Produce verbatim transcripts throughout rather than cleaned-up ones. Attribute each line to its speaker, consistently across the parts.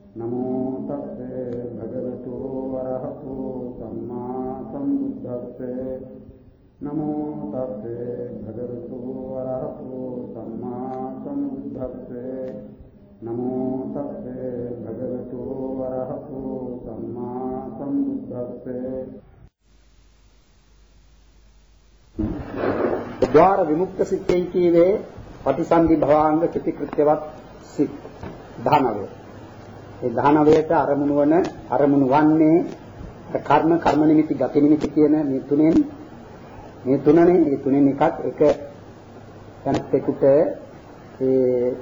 Speaker 1: නමෝ තස්සේ භගවතු වරහතෝ සම්මා සම්බුද්දස්සේ නමෝ තස්සේ භගවතු වරහතෝ සම්මා සම්බුද්දස්සේ නමෝ තස්සේ භගවතු වරහතෝ සම්මා සම්බුද්දස්සේ ද්වාර විමුක්ත සිතේ කීවේ පටිසන්ධි භවාංග චිතිකෘත්‍යවත් සිත් ධානවය. ඒ ධානවයට අරමුණු වන අරමුණු වන්නේ කර්ම කර්ම නිමිති ගති නිමිති කියන මේ තුනෙන් මේ තුනනේ මේ තුනෙන් එකක් එක යන්තෙකුට ඒ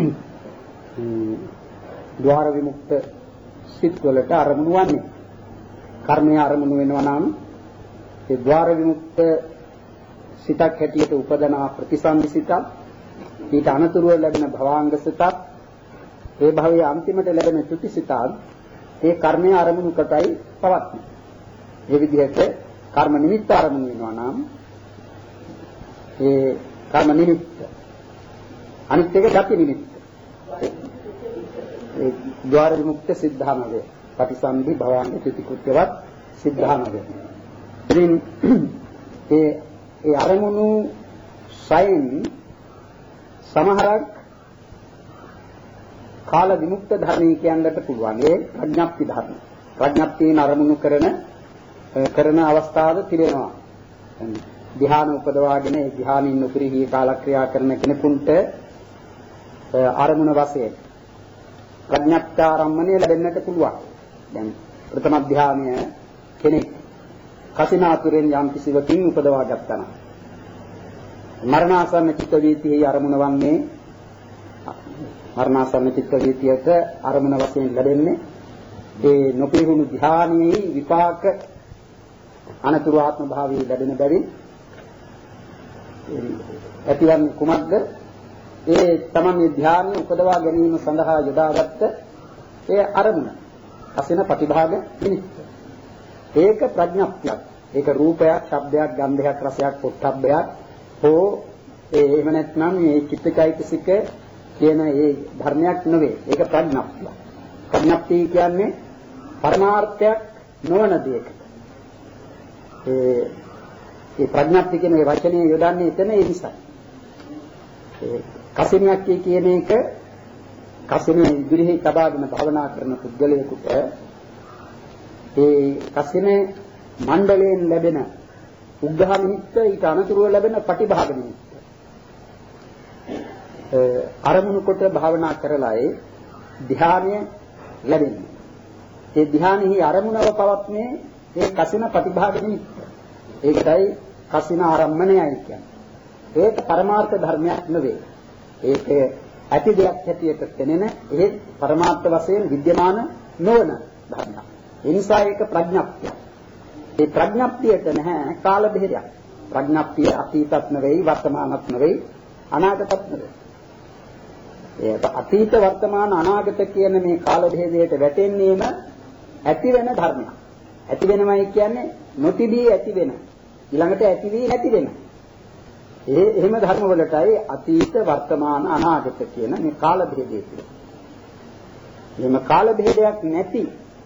Speaker 1: ද්වාර විමුක්ත සිත් වලට අරමුණු වන්නේ කර්මය අරමුණු වෙනවා නම් ඒ ද්වාර විමුක්ත සිතක් හැටියට උපදනා ප්‍රතිසන්දි සිතක් ඊට අනතුරුව ලැබෙන භවාංග සිතක් ඒ භවයේ අන්තිමට ලැබෙන චුති සිතක් ඒ කර්මයේ අරමුණු කොටයි පවත්න්නේ. මේ විදිහට කර්ම නිමිත්ත අරමුණු වෙනවා නම් ඒ කර්ම නිමිත්ත අනිත් එක ගති නිමිත්ත ඒ ද්වාර විමුක්ත සිද්ධාමය ප්‍රතිසන්දි භවාංග චුති කෘත්‍යවත් සිද්ධාමය. ඉතින් ඒ ඒ අරමුණු සයෙන් සමහරක් කාල විමුක්ත ධර්මී කියන්නට පුළුවන්. ඒ ප්‍රඥප්ති ධර්ම. ප්‍රඥප්තියන අරමුණු කරන කරන අවස්ථාවද තිබෙනවා. ධ්‍යාන උපදවාගෙන ඒ ධ්‍යානින් උපරිහි කාලක්‍රියා කරන කෙනෙකුට අරමුණ වශයෙන් ප්‍රඥප්තාරම්මණය ලැබෙන්නට පුළුවන්. දැන් ප්‍රථම ධ්‍යානය කෙනෙක් කසිනාතුරෙන් යම් කිසිවකින් උපදවා ගත්තා නම් මරණාසන්න චිත්ත වීතියේ අරමුණ වන්නේ මරණාසන්න චිත්ත වීතියට අරමුණ වශයෙන් ලැබෙන්නේ ඒ නොපිරිහුණු ධ්‍යානයේ විපාක අනතුරු ආත්ම භාවයේ ලැබෙන බැවින් ඇතිවන්නේ කුමක්ද? ඒ තමන්ගේ ධ්‍යානය උපදවා ගැනීම සඳහා යොදාගත්ත ඒ අරමුණ අසින ප්‍රතිභාග නිමිත්ත. ඒක ප්‍රඥප්තියක්. ඒක රූපයක්, ශබ්දයක්, ගන්ධයක්, රසයක්, පොට්ටබ්බයක් හෝ ඒ එහෙම නැත්නම් මේ චිත්තචෛතසික කියන ඒ ධර්මයක් නෙවෙයි. ඒක ප්‍රඥප්තිය. ප්‍රඥප්තිය කියන්නේ පරමාර්ථයක් නොවන දෙයක. ඒ ඒ ප්‍රඥප්තිය කියන මේ වචනේ යොදන්නේ එතන ඒ නිසා. ඒ කසිනියක් කියන එක කසිනේ ඉදිරිහි තබාගෙන භවනා කරන පුද්ගලයෙකුට ඒ කසිනේ මණ්ඩලයෙන් ලැබෙන උග්ඝහ නිමිත්ත ඊට අනතුරුව ලැබෙන ප්‍රතිභාග නිමිත්ත අරමුණු කොට භාවනා කරලා ඒ ධ්‍යානය ලැබෙන්නේ. ඒ ධ්‍යානෙහි අරමුණව පවත්නේ ඒ කසින ප්‍රතිභාග නිමිත්ත. ඒකයි කසින ආරම්මණයයි කියන්නේ. ඒක පරමාර්ථ ධර්මයක් නෙවෙයි. ඒක ඇති දෙයක් හැටියට පෙනෙන ඒ පරමාර්ථ වශයෙන් විද්‍යමාන නොවන ධර්මයක්. ඒ නිසා ඒක ප්‍රඥප්තිය. ඒ ප්‍රඥප්තියට නැහැ කාල බෙහෙරයක්. ප්‍රඥප්තිය අතීතත් නෙවෙයි වර්තමානත් නෙවෙයි අනාගතත් නෙවෙයි. ඒ අතීත වර්තමාන අනාගත කියන මේ කාල බෙහෙදයට වැටෙන්නේම ඇති වෙන ධර්මයක්. ඇති වෙනමයි කියන්නේ නොතිබී ඇති වෙන. ඊළඟට ඇති වී නැති වෙන. ඒ එහෙම ධර්ම වලටයි අතීත වර්තමාන අනාගත කියන මේ කාල බෙහෙදය කියන්නේ. එහෙම කාල බෙහෙදයක් නැති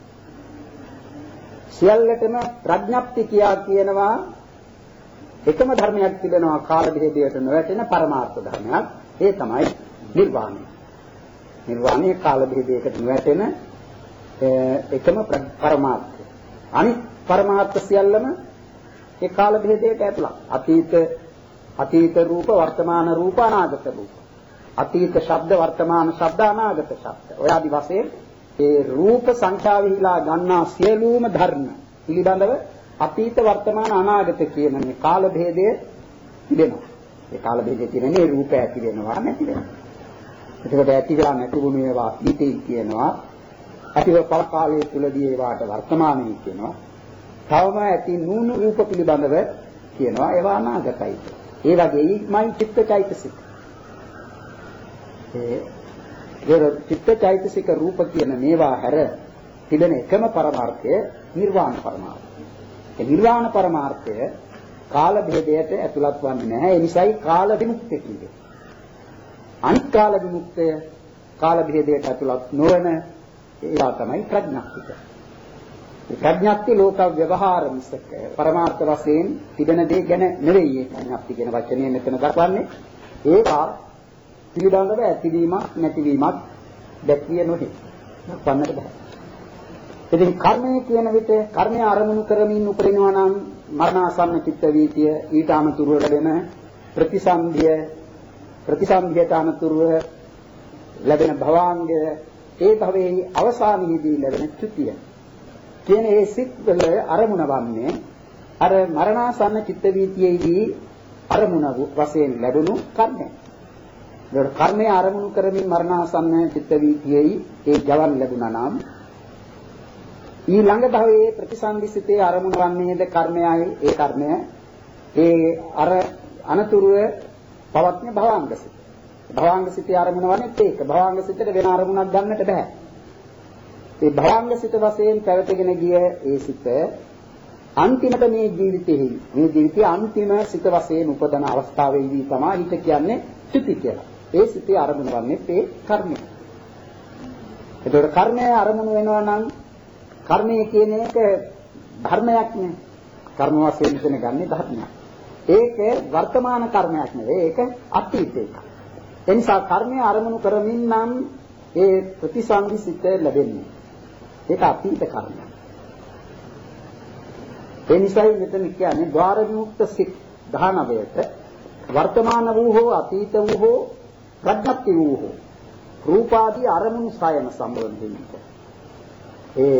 Speaker 1: සියල්ලටම ප්‍රඥප්ති කියා කියනවා එකම ධර්මයක් තිබෙනවා කාල බෙහෙදයට නොවැටෙන පරමාර්ථ ධර්මයක්. ඒ තමයි නිර්වාණය. නිර්වාණය කාල බෙහෙදයකට නොවැටෙන එකම පරමාර්ථය. අනිත් පරමාර්ථ සියල්ලම ඒ කාල බෙහෙදයට ඇතුළත්. අතීත අතීත රූප, වර්තමාන රූප, අනාගත රූප. අතීත ශබ්ද, වර්තමාන ශබ්ද, අනාගත ශබ්ද. ඔය ආදි වශයෙන් ඒ රූප සංඛ්‍යාවෙහිලා ගන්නා සියලුම ධර්ම පිළිබඳව අතීත වර්තමාන අනාගත කියන මේ කාල භේදය තිබෙනවා. ඒ කාල භේදය කියන්නේ රූපය ඇති වෙනවා නැති වෙනවා. එතකොට ඇති වෙලා නැති වුණු ඒවා අතීතේ කියනවා. ඇතිව පල කාලයේ තුලදී ඒවාට වර්තමානයේ කියනවා. තවම ඇති නූනු රූප පිළිබඳව කියනවා ඒවා අනාගතයි. ඒ වගේමයි චිත්තචෛතසික. ඒ ඒ චිත්තචෛතසික රූප කියන මේවා හැර තිබෙන එකම පරමාර්ථය නිර්වාණ පරමාර්ථය. ඒ නිර්වාණ පරමාර්ථය කාල භේදයට ඇතුළත් වන්නේ නැහැ. ඒ නිසායි කාල විමුක්තිය කියන්නේ. අනිත් කාල විමුක්තය කාල භේදයට ඇතුළත් නොවන ඒවා තමයි ප්‍රඥප්තික. ප්‍රඥප්ති ලෝක ව්‍යවහාර මිසක පරමාර්ථ වශයෙන් තිබෙන දේ ගැන නෙවෙයි මේ ප්‍රඥප්ති කියන වචනේ මෙතන දක්වන්නේ. ඒවා පිළිබඳව ඇතිවීමක් නැතිවීමක් දැක්විය නොහේ. දක්වන්නට බෑ. ඉතින් කර්මය කියන විට කර්මය ආරමුණු කරමින් උපරිනවා නම් මරණාසන්න චිත්ත වීතිය ඊට අනුතුරුව ලැබෙන ප්‍රතිසන්දිය ප්‍රතිසන්දියට අනුතුරුව ලැබෙන භවාංගය ඒ භවයේ අවසානයේදී ලැබෙන චුතිය කියන ඒ සිත් වල අරමුණ වන්නේ අර මරණාසන්න චිත්ත වීතියේදී අරමුණ වශයෙන් ලැබුණු කර්මය. ඒක කර්මය අරමුණු කරමින් මරණාසන්න චිත්ත වීතියේ ඒ ජවන් ලැබුණා නම් ඊළඟ භවයේ ප්‍රතිසන්දිසිතේ අරමුණ වන්නේද කර්මයයි ඒ කර්මය ඒ අර අනතුරුව පවත්න භවාංගසිත. භවාංගසිතේ අරමුණ වන්නේ ඒක. භවාංගසිතට වෙන අරමුණක් ගන්නට බෑ. ඒ භවාංගසිත වශයෙන් පැවතගෙන ගිය ඒ සිත අන්තිමට මේ ජීවිතයේ මේ ජීවිතයේ අන්තිම සිත වශයෙන් උපදන අවස්ථාවේදී තමයි හිත කියන්නේ චුති කියලා. ඒ සිතේ අරමුණ වන්නේ ඒ කර්මය. ඒතකොට කර්මය අරමුණ වෙනවා නම් කර්මය කියන එක ධර්මයක් නේ. කර්ම වශයෙන් ඉගෙන ගන්නේ ධර්මයක්. ඒක වර්තමාන කර්මයක් නෙවෙයි. ඒක අතීතයක්. ඒ නිසා කර්මය අරමුණු කරමින් නම් ඒ ප්‍රතිසන්දිසිත ලැබෙන්නේ. ඒක අතීත කර්මයක්. ඒ නිසායි මෙතන කියන්නේ ద్వාර විමුක්ත සිත් දහනවයට වර්තමාන වූ හෝ අතීත වූ හෝ ප්‍රඥප්ති වූ හෝ රූපාදී අරමුණු සයම සම්බන්ධ වෙන්නේ. ඒ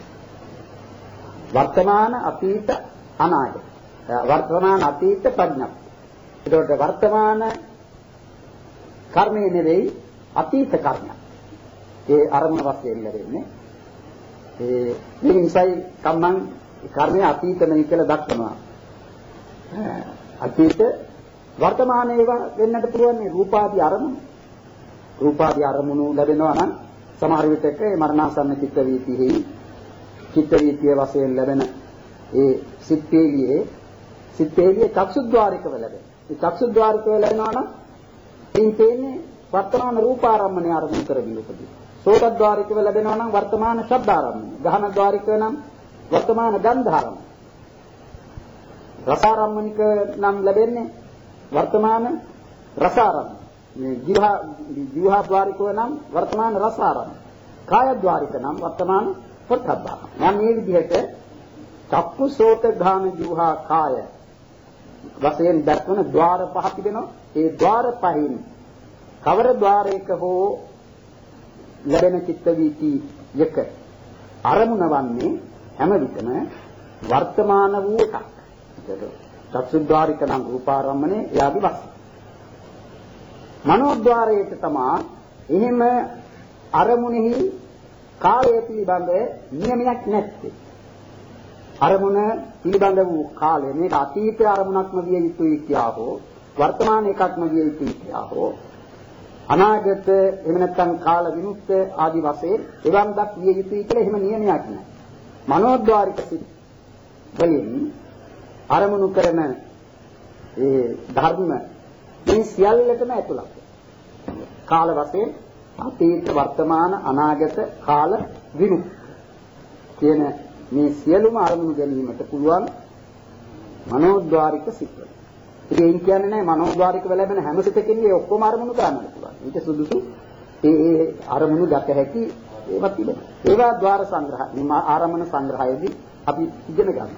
Speaker 1: වර්තමාන අතීත අනාගත වර්තමාන අතීත ප්‍රඥප්ති. ඒකට වර්තමාන කර්මයේ නෙවෙයි අතීත කර්මයක්. ඒ අරමුණ වශයෙන් ලැබෙන්නේ. ඒ මේ නිසායි කම්මං කර්මය අතීතමයි කියලා දක්වනවා. අතීත වර්තමාන ඒවා වෙන්නට පුළුවන් රූපාදී අරමුණු. රූපාදී අරමුණු ලැබෙනවා නම් සමහර විටක මරණාසන්න චිත්ත වීතිෙහි චිත්ත වීතිය වශයෙන් ලැබෙන ඒ සිත්පේලියේ සිත්පේලියේ චක්සුද්්වාරිකව ලැබෙන. ඒ චක්සුද්්වාරිකව ලැබෙනවා නම් ඉන් තේන්නේ වර්තමාන රූපාරම්මණය ආරම්භ කරගෙන උපදී. සෝතද්්වාරිකව ලැබෙනවා නම් වර්තමාන ශබ්දාරම්මණය. ගහනද්්වාරිකව නම් වර්තමාන ගන්ධාරම්මණය. රසාරම්මනික නම් ලැබෙන්නේ වර්තමාන රසාරම්මණය. මේ ජීවහා ජීවහාද්්වාරිකව නම් වර්තමාන රසාරම්මණය. කායද්්වාරික නම් වර්තමාන පොට්ටබ්බා. යම් මේ විදිහට චක්කු සෝත ගාන ජීවහා කාය වශයෙන් දක්වන ద్వාර පහ තිබෙනවා. ඒ ద్వාර පහින් කවර ద్వාරයක හෝ ලැබෙන චිත්ත වීති එක අරමුණ වන්නේ හැම විටම වර්තමාන වූ එකක්. චක්සුද්්වාරික නම් රූපාරම්මනේ යාදි වස්තු. මනෝද්්වාරයට තමයි එහෙම අරමුණෙහි කාලය පිළිබඳ නියමයක් නැත්තේ. අරමුණ පිළිබඳ වූ කාලය මේක අතීත අරමුණක්ම විය යුතුයි කියා හෝ වර්තමාන එකක්ම විය යුතුයි කියා හෝ අනාගත එහෙම නැත්නම් කාල විමුක්ත ආදි වශයෙන් එවන් දක් විය යුතුයි කියලා එහෙම නියමයක් නැහැ. මනෝද්්වාරික සිත් වලින් අරමුණු කරන ඒ ධර්ම මේ සියල්ලටම ඇතුළත්. කාල වශයෙන් අතීත වර්තමාන අනාගත කාල විමුක්ත කියන මේ සියලුම අරමුණු ගැනීමට පුළුවන් මනෝද්්වාරික සිත්. ඒ කියන්නේ නැහැ මනෝද්්වාරිකව ලැබෙන හැම සිතකින්ම ඒ ඔක්කොම අරමුණු කරන්නත් පුළුවන්. ඊට සුදුසු ඒ ඒ අරමුණු දක හැකි ඒවත් තිබෙනවා. ඒවා ద్వාර සංග්‍රහ, මේ ආරමණ සංග්‍රහයේදී අපි ඉගෙන ගන්නවා.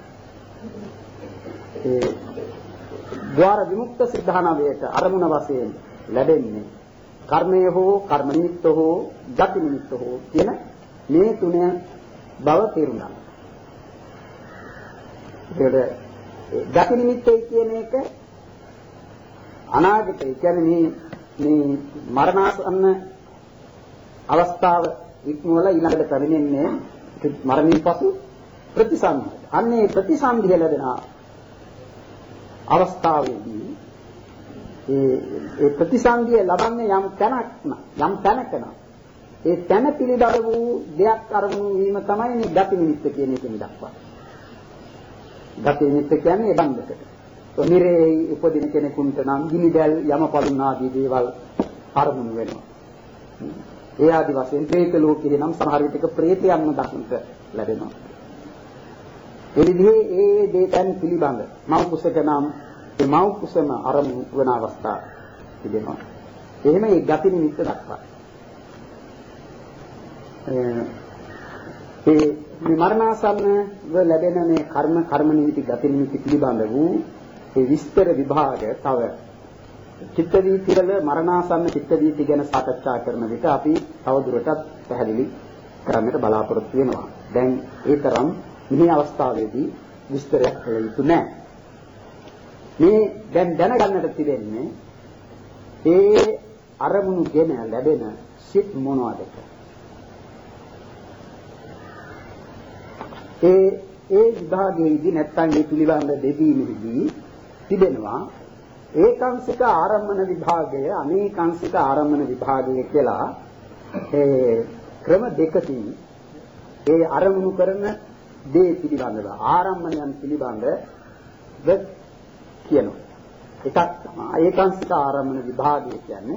Speaker 1: ඒ ద్వාර විමුක්ත සිද්ධානවයට අරමුණ වශයෙන් ලැබෙන්නේ කර්මය හෝ කර්ම නිමිත්ත හෝ ගති නිමිත්ත හෝ කියන මේ තුන බව තේරුම් ගන්න. ඒකට ගති නිමිත්තයි කියන එක අනාගතේ කියන්නේ මේ මේ මරණාසන්න අවස්ථාව ඉක්මවල ඊළඟට පැමිණෙන්නේ මරණින් පසු ප්‍රතිසන්දිය. අන්නේ ප්‍රතිසන්දිය ලැබෙන අවස්ථාවේදී ඒ ඒ ප්‍රතිසන්දිය ලබන්නේ යම් තැනක් යම් තැනක නම් ඒ තැන පිළිබඳ වූ දෙයක් අරමුණු වීම තමයි මේ ගති නිමිත්ත කියන එකෙන් දක්වන්නේ. ගති නිමිත්ත කියන්නේ බන්ධකට. නිරේ උපදින කෙනෙකුට නම් ගිනිදැල් යමපලුන් ආදී දේවල් අරමුණු වෙනවා. ඒ ආදි වශයෙන් പ്രേත ලෝකේ නම් සමහර විටක പ്രേතයන්ම දක්නට ලැබෙනවා. ඒ විදිහේ ඒ දේතන් පිළිබඳ මව් කුසක නම් ඒ මව් කුසම අරමුණු වන අවස්ථා තිබෙනවා. එහෙම ඒ ගති නිමිත්ත දක්වා. ඒ මරණාසන්නව ලැබෙන මේ කර්ම කර්ම නිමිති ගති නිමිති පිළිබඳ වූ ඒ විස්තර විභාග තව චිත්ත වීති වල මරණාසන්න චිත්ත වීති ගැන සාකච්ඡා කරන විට අපි තවදුරටත් පැහැදිලි කරන්නට බලාපොරොත්තු වෙනවා. දැන් ඒ තරම් මේ අවස්ථාවේදී විස්තරයක් කළ යුතු නැහැ. මේ දැන් දැනගන්නට තිබෙන්නේ ඒ අරමුණු ගෙන ලැබෙන සිත් මොනවාද? ඒ ඒ විභාගයේදී නැත්නම් මේ පිළිබඳ දෙදීමේදී තිබෙනවා ඒකාංශික ආරම්මන විභාගය, අනේකාංශික ආරම්මන විභාගය කියලා ඒ ක්‍රම දෙකකින් ඒ අරමුණු කරන දේ පිළිබඳව ආරම්මණයන් පිළිබඳව කියනවා. එකක් තමයි ඒකාංශික ආරම්මන විභාගය කියන්නේ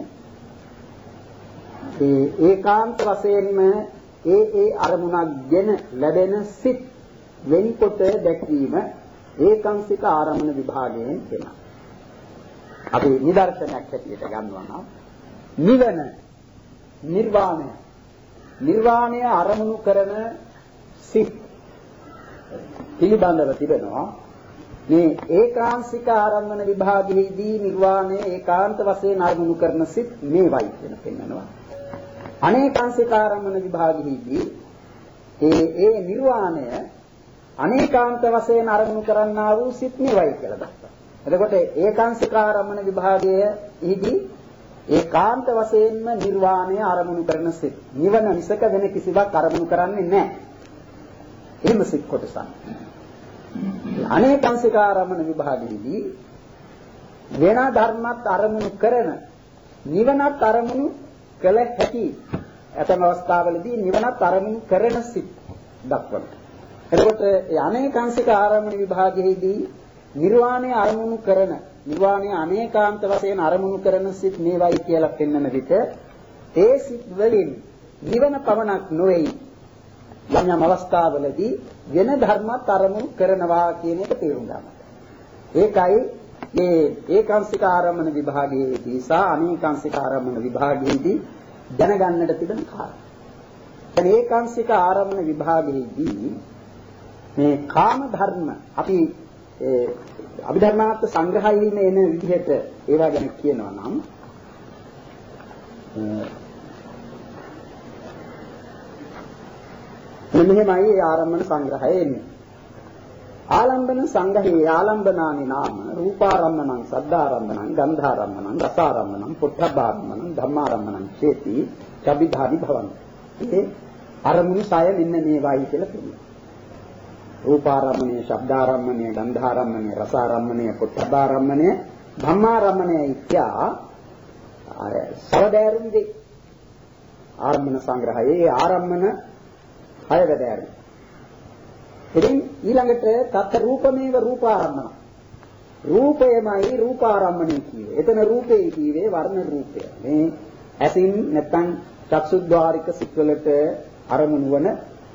Speaker 1: ඒ ඒකාන්ත වශයෙන්ම ඒ ඒ අරමුණක් ගෙන ලැබෙන සිත් වෙන්කොට දැක්වීම ඒකාංශික ආරම්මන විභාගයෙන් වෙනවා. අපි නිදර්ශනයක් හැටියට ගන්නවා නම් නිවන නිර්වාණය නිර්වාණය අරමුණු කරන සිත් පිළිබඳව තිබෙනවා. මේ ඒකාංශික ආරම්මන විභාගයේදී නිර්වාණය ඒකාන්ත වශයෙන් අරමුණු කරන සිත් මේවයි කියන පෙන්නනවා. අනේකාංශික ආරම්මන විභාගයේදී ඒ ඒ නිර්වාණය අනේකාන්ත වශයෙන් අරමුණු කරන්නා වූ සිත් මේවයි කියලා දක්වනවා. එතකොට ඒකාංශික ආරම්මන විභාගයේදී ඒකාන්ත වශයෙන්ම නිර්වාණය අරමුණු කරන සිත් නිවන මිසක වෙන කිසිවක් අරමුණු කරන්නේ නැහැ. එහෙම සිත් කොටසක්. අනේකාංශික ආරම්මන විභාගයේදී වෙන ධර්මات අරමුණු කරන නිවනත් අරමුණු කළ හැකි ඇතම අවස්ථාවලදී නිවනත් අරමුණු කරන සිත් දක්වනවා. එතකොට මේ අනේකාංශික ආරම්මන විභාගයේදී නිර්වාණය අරමුණු කරන නිර්වාණය අනේකාන්ත වශයෙන් අරමුණු කරන සිත් මේවයි කියලා පෙන්වන විට ඒ සිත් වලින් නිවන පමණක් නොවේ යම් යම් අවස්ථාවලදී වෙන ධර්මات අරමුණු කරනවා කියන එක තේරුම් ගන්න. ඒකයි මේ ඒකාංශික ආරම්මන විභාගයේදී සහ අනේකාංශික ආරම්මන විභාගයේදී දැනගන්නට තිබෙන කාරණා. දැන් ඒකාංශික ආරම්මන විභාගයේදී මේ කාම ධර්ම අපි ඒ අභිධර්මාර්ථ සංග්‍රහයේ එන විදිහට ඒවා ගැන කියනවා නම් මෙහෙමයි ඒ ආරම්මන සංග්‍රහය එන්නේ. ආලම්බන සංග්‍රහයේ ආලම්බනානි නාම රූපාරම්මනං සද්ධාරම්මනං ගන්ධාරම්මනං රසාරම්මනං පොට්ටබ්බාරම්මනං ධම්මාරම්මනං චේති චබ්බිධානි භවන්ති. ඒ අරමුණු සය මෙන්න මේවායි කියලා කියනවා. රූපාරම්මණය, ශබ්දාරම්මණය, ගන්ධාරම්මණය, රසාරම්මණය, පොට්ටබ්බාරම්මණය, ධම්මාරම්මණය ඉත්‍යා සවදෑරුම්දී ආරම්මන සංග්‍රහයේ ආරම්මන හය වැදෑරුම්. ඉතින් ඊළඟට තත් රූපමේව රූපාරම්මන. රූපයමයි රූපාරම්මණය කියවේ. එතන රූපේ කියවේ වර්ණ රූපය. මේ ඇසින් නැත්නම් චක්සුද්්වාරික සිත්වලට අරමුණු වන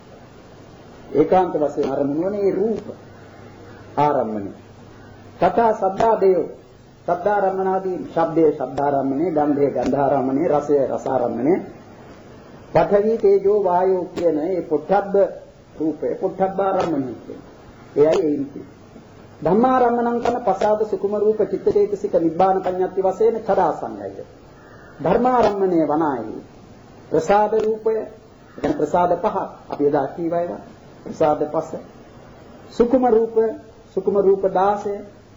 Speaker 1: ඒකාන්ත වශයෙන් අරමුණු වන ඒ රූප ආරම්මණය. තථා සබ්දාදේව සබ්දාරම්මනාදී ශබ්දයේ ශබ්දාරම්මණය, ගන්ධයේ ගන්ධාරම්මණය, රසයේ රසාරම්මණය, පඨවි තේජෝ වායෝ කියන ඒ පොට්ටබ්බ රූපේ පොට්ටබ්බාරම්මණය කියන. එයයි ඒ ඉති. ධම්මාරම්මණං කන පසාද සුකුම රූප චිත්තචේතසික නිබ්බාන පඤ්ඤාති වශයෙන් චරාසංයය. ධර්මාරම්මණය වනායි ප්‍රසාද රූපය, එතන ප්‍රසාද පහ අපි එදා කීවයිවා. ප්‍රසාද පස සුකුම රූප සුකුම රූප දාසය,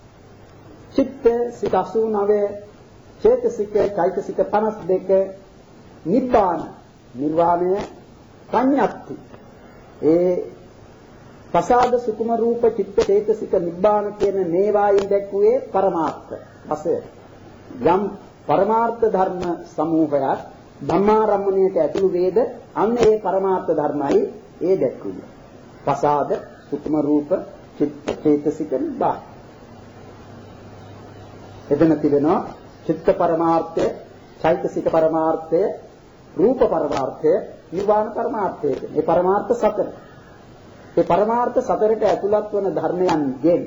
Speaker 1: චිත්ත සිත අසූ නවය, චේතසික චෛතසික පනස් දෙක, නිබ්බාන නිර්වාණය පඤ්ඤාති. ඒ ප්‍රසාද සුකුම රූප චිත්ත චේතසික නිබ්බාන කියන මේවායින් දැක්ුවේ පරමාර්ථ වශය. යම් පරමාර්ථ ධර්ම සමූහයක් ධම්මාරම්මණයට ඇතුළු වේද අන්න ඒ පරමාර්ථ ධර්මයි ඒ දැක්ුවේ. ප්‍රසාද සුකුම රූප චිත්ත චේතසික නිබ්බාන. එතන තිබෙනවා චිත්ත පරමාර්ථය, චෛතසික පරමාර්ථය, රූප පරමාර්ථය, නිර්වාණ පරමාර්ථය. මේ පරමාර්ථ සතර. මේ පරමාර්ථ සතරට ඇතුළත් වන ධර්මයන්ගෙන්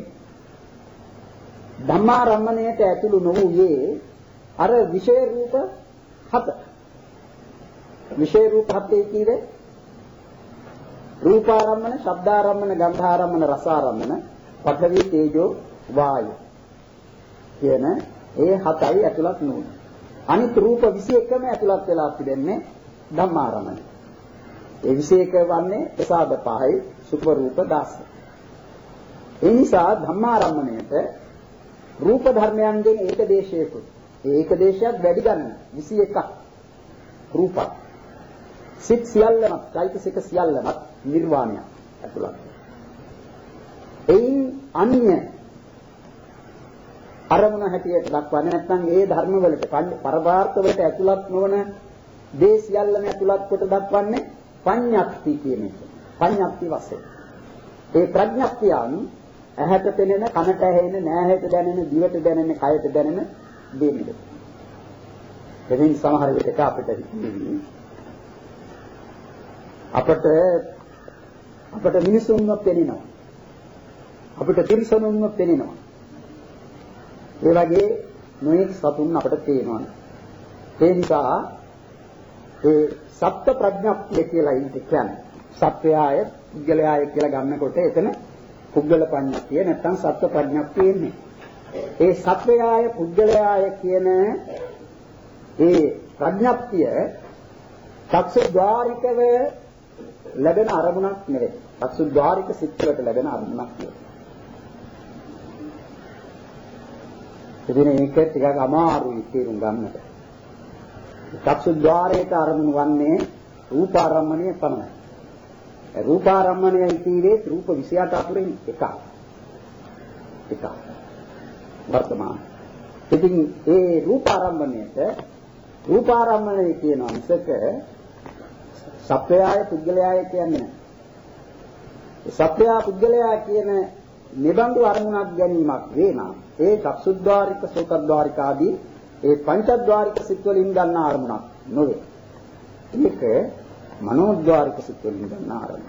Speaker 1: ධම්මාරම්මණයට ඇතුළු නොවුයේ අර විශේෂ රූප හත. විශේෂ රූප හතේ කීවේ රූපාරම්මන, ශබ්දාරම්මන, ගන්ධාරම්මන, රසාරම්මන, පඨවි, තේජෝ, වායු කියන ඒ හතයි ඇතුළත් නුනේ. අනිත් රූප විසි එකම ඇතුළත් වෙලා තිබෙන්නේ ධම්මාරම්මන. ඒ විසි එක වන්නේ ප්‍රසාද පහයි, සුඛ රූප දහස. ඒ නිසා ධම්මාරම්මණයට රූප ධර්මයන්ගෙන් ඒක දේශයකුත්. ඒ ඒක දේශයක් වැඩි ගන්න විසි එකක් රූපක්. සිත් සියල්ලම, චෛතසික සියල්ලම නිර්වාණය ඇතුළත්. එයින් අන්‍ය අරමුණ හැටියට දක්වන්නේ නැත්නම් ඒ ධර්ම වලට පරමාර්ථ වලට ඇතුළත් නොවන දේ සියල්ලම ඇතුළත් කොට දක්වන්නේ පඤ්ඤප්ති කියන එක. පඤ්ඤප්ති වශයෙන්. ඒ ප්‍රඥප්තියන් ඇහැට පෙනෙන, කනට ඇහෙන, නෑහයට දැනෙන, දිවට දැනෙන, කයට දැනෙන දෙන්න. එදින් සමහර විට අපිට අපට අපට මිනිසුන්ව පෙනෙනවා. අපිට තිරිසනුන්ව පෙනෙනවා. ඒ වගේ නොයෙක් සතුන් අපට පේනවා. ඒ නිසා ඒ සත්‍ය ප්‍රඥප්තිය කියලා කියන්නේ සත්‍යය පුද්ගලයාය කියලා ගන්නකොට එතන පුද්ගල පඤ්ඤප්තිය නැත්නම් සත්‍ය ප්‍රඥප්තිය එන්නේ. ඒ සත්‍යය පුද්ගලයාය කියන ඒ ප්‍රඥප්තිය චක්සුද්්වාරිකව ලැබෙන අරමුණක් නෙවෙයි. චක්සුද්්වාරික සිත්වලට ලැබෙන අරමුණක් නෙවෙයි. ඉතින් මේක ටිකක් අමාරුයි තේරුම් ගන්නට. චක්සුද්්වාරයට අරමුණු වන්නේ රූපාරම්මණය පමණයි. රූපාරම්මණයයි කියවේ රූප විසි අට අතුරින් එකක්. එකක්. වර්තමාන. ඉතින් ඒ රූපාරම්මණයට රූපාරම්මණය කියන අංශක සත්‍යය පුද්ගලයාය කියන්නේ. සත්‍යය පුද්ගලයා කියන නිබඳු අරමුණක් ගැනීමක් වේනා. ඒ චක්සුද්්වාරික, සෝතද්්වාරික ආදී ඒ පංචද්්වාරික සිත් වලින් ගන්න අරමුණක් නොවේ. මේක මනෝද්්වාරික සිත් වලින් ගන්න අරමුණ.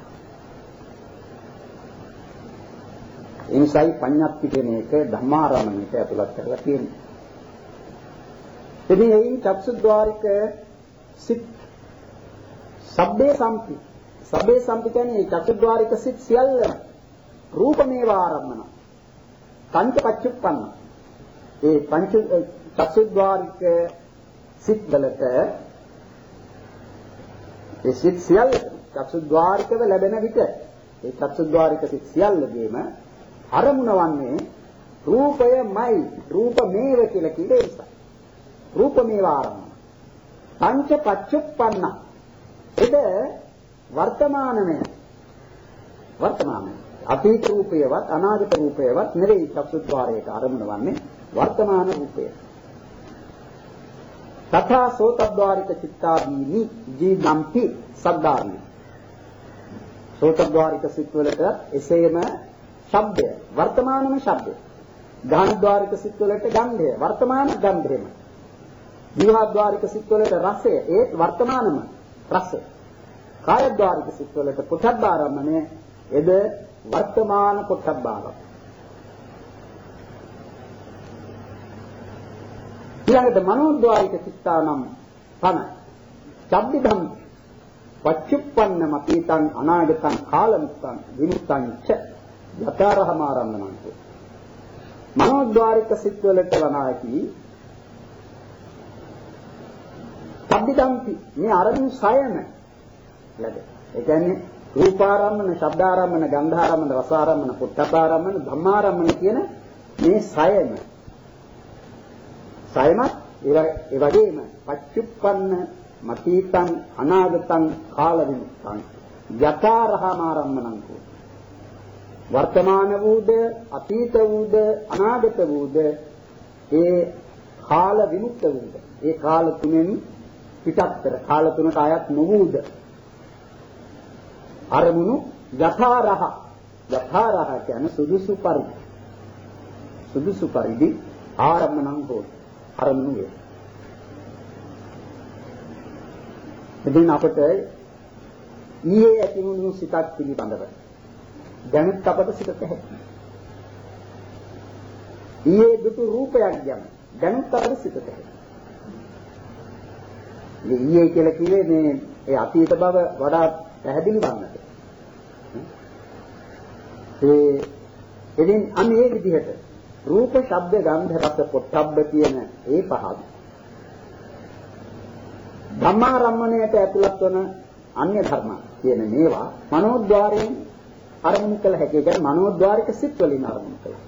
Speaker 1: එනිසායි පඤ්ඤප්ති කියන එක ධම්මාරම්මණයට ඇතුළත් කරලා තියෙන්නේ. එදින ඒ චක්සුද්්වාරික සිත් සබ්බේ සම්පි සබ්බේ සම්පි කියන්නේ චක්සුද්්වාරික සිත් සියල්ලම රූපමේව ආරම්මන පංචපච්චුප්පන්න. ඒ පංච චක්සුද්්වාරික සිත් වලට ඒ සිත් සියල්ල චක්සුද්්වාරිකව ලැබෙන විට ඒ චක්සුද්්වාරික සිත් සියල්ලගේම අරමුණ වන්නේ රූපයමයි. රූපමේව කියලා කියේ ඒක. රූපමේව ආරම්මන පංචපච්චුප්පන්න. එද වර්තමානමය වර්තමානයි. අතීත රූපයවත් අනාගත රූපයවත් නෙවෙයි චක්සුද්්වාරයට අරමුණ වන්නේ වර්තමාන රූපය. තථා සෝතද්්වාරික චිත්තාදීනි ජීවම්පි සද්දානි. සෝතද්්වාරික සිත්වලට එසේම ශබ්දය වර්තමානම ශබ්දය. ගානද්්වාරික සිත්වලට ගන්ධය වර්තමාන ගන්ධයම. ජීවද්්වාරික සිත්වලට රසය ඒත් වර්තමානම රසය. කායද්්වාරික සිත්වලට පොට්ටබ්බාරම්මණය එද වර්තමාන පොට්ටබ්බාරම්. ඊළඟට මනෝද්්වාරික චිත්තානම් පන චබ්බිදම් පච්චුප්පන්න මතීතං අනාගතං කාලමුත්තං විමුක්තං ච යතරහමාරම්මනං. මනෝද්්වාරික සිත්වලට වනාකි චබ්බිදම්පි මේ අරමුණු සයන ලැබේ. ඒ කියන්නේ රූපාරම්මන, ශබ්දාරම්මන, ගන්ධාරම්මන, රසාරම්මන, පොට්ටපාරම්මන, ධම්මාරම්මන කියන මේ සයම සයමත් ඒ වගේම පච්චුප්පන්න මතීතං අනාගතං කාල විමුක්තං යතරහමාරම්මනං. වර්තමාන වූද, අතීත වූද, අනාගත වූද ඒ කාල විමුක්ත වූද ඒ කාල තුනෙන් පිටත්තර කාල තුනට අයත් නොවූද අරමුණු යථාරහ යථාරහ කියන්නේ සුදුසු පරිදි සුදුසු පරිදි ආරම්මණං හෝ අරමුණු වේ. ඉතින් අපට ඊයේ ඇති වුණු සිතක් පිළිබඳව දැනුත් අපට සිතට හැකියි. ඊයේ දුටු රූපයක් ගැන දැනුත් අපට සිතට හැකියි. ඊයේ කියලා කිව්වේ මේ ඒ අතීත බව වඩා පැහැදිලි වන්නට. ඒ එදින් අනේ විදිහට රූප, ශබ්ද, ගන්ධ, රස, පොට්ටබ්බ කියන ඒ පහක් ධම්මාරම්මණයට ඇතුළත් වන අන්‍ය ධර්ම කියන මේවා මනෝද්වාරයෙන් අරමුණු කළ හැකි. ඒ කියන්නේ මනෝද්වාරික සිත් වලින් අරමුණු කළා.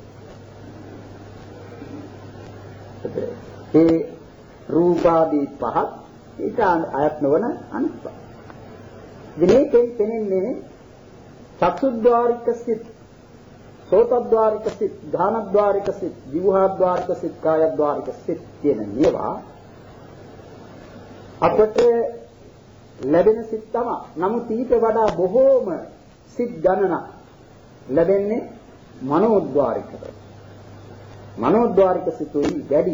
Speaker 1: ඒ රූපාදී පහක් ඊට අයත් නොවන අනිත් පහ. දිනේකෙන් පෙනෙන්නේ චක්සුද්්වාරික සිත්, සෝතද්්වාරික සිත්, ධානද්්වාරික සිත්, ජීවහද්්වාරික සිත්, කායද්්වාරික සිත් කියන මේවා අපට ලැබෙන සිත් තමයි. නමුත් ඊට වඩා බොහෝම සිත් ගණනක් ලැබෙන්නේ මනෝද්වාරිකට. මනෝද්වාරික සිතුයි වැඩි.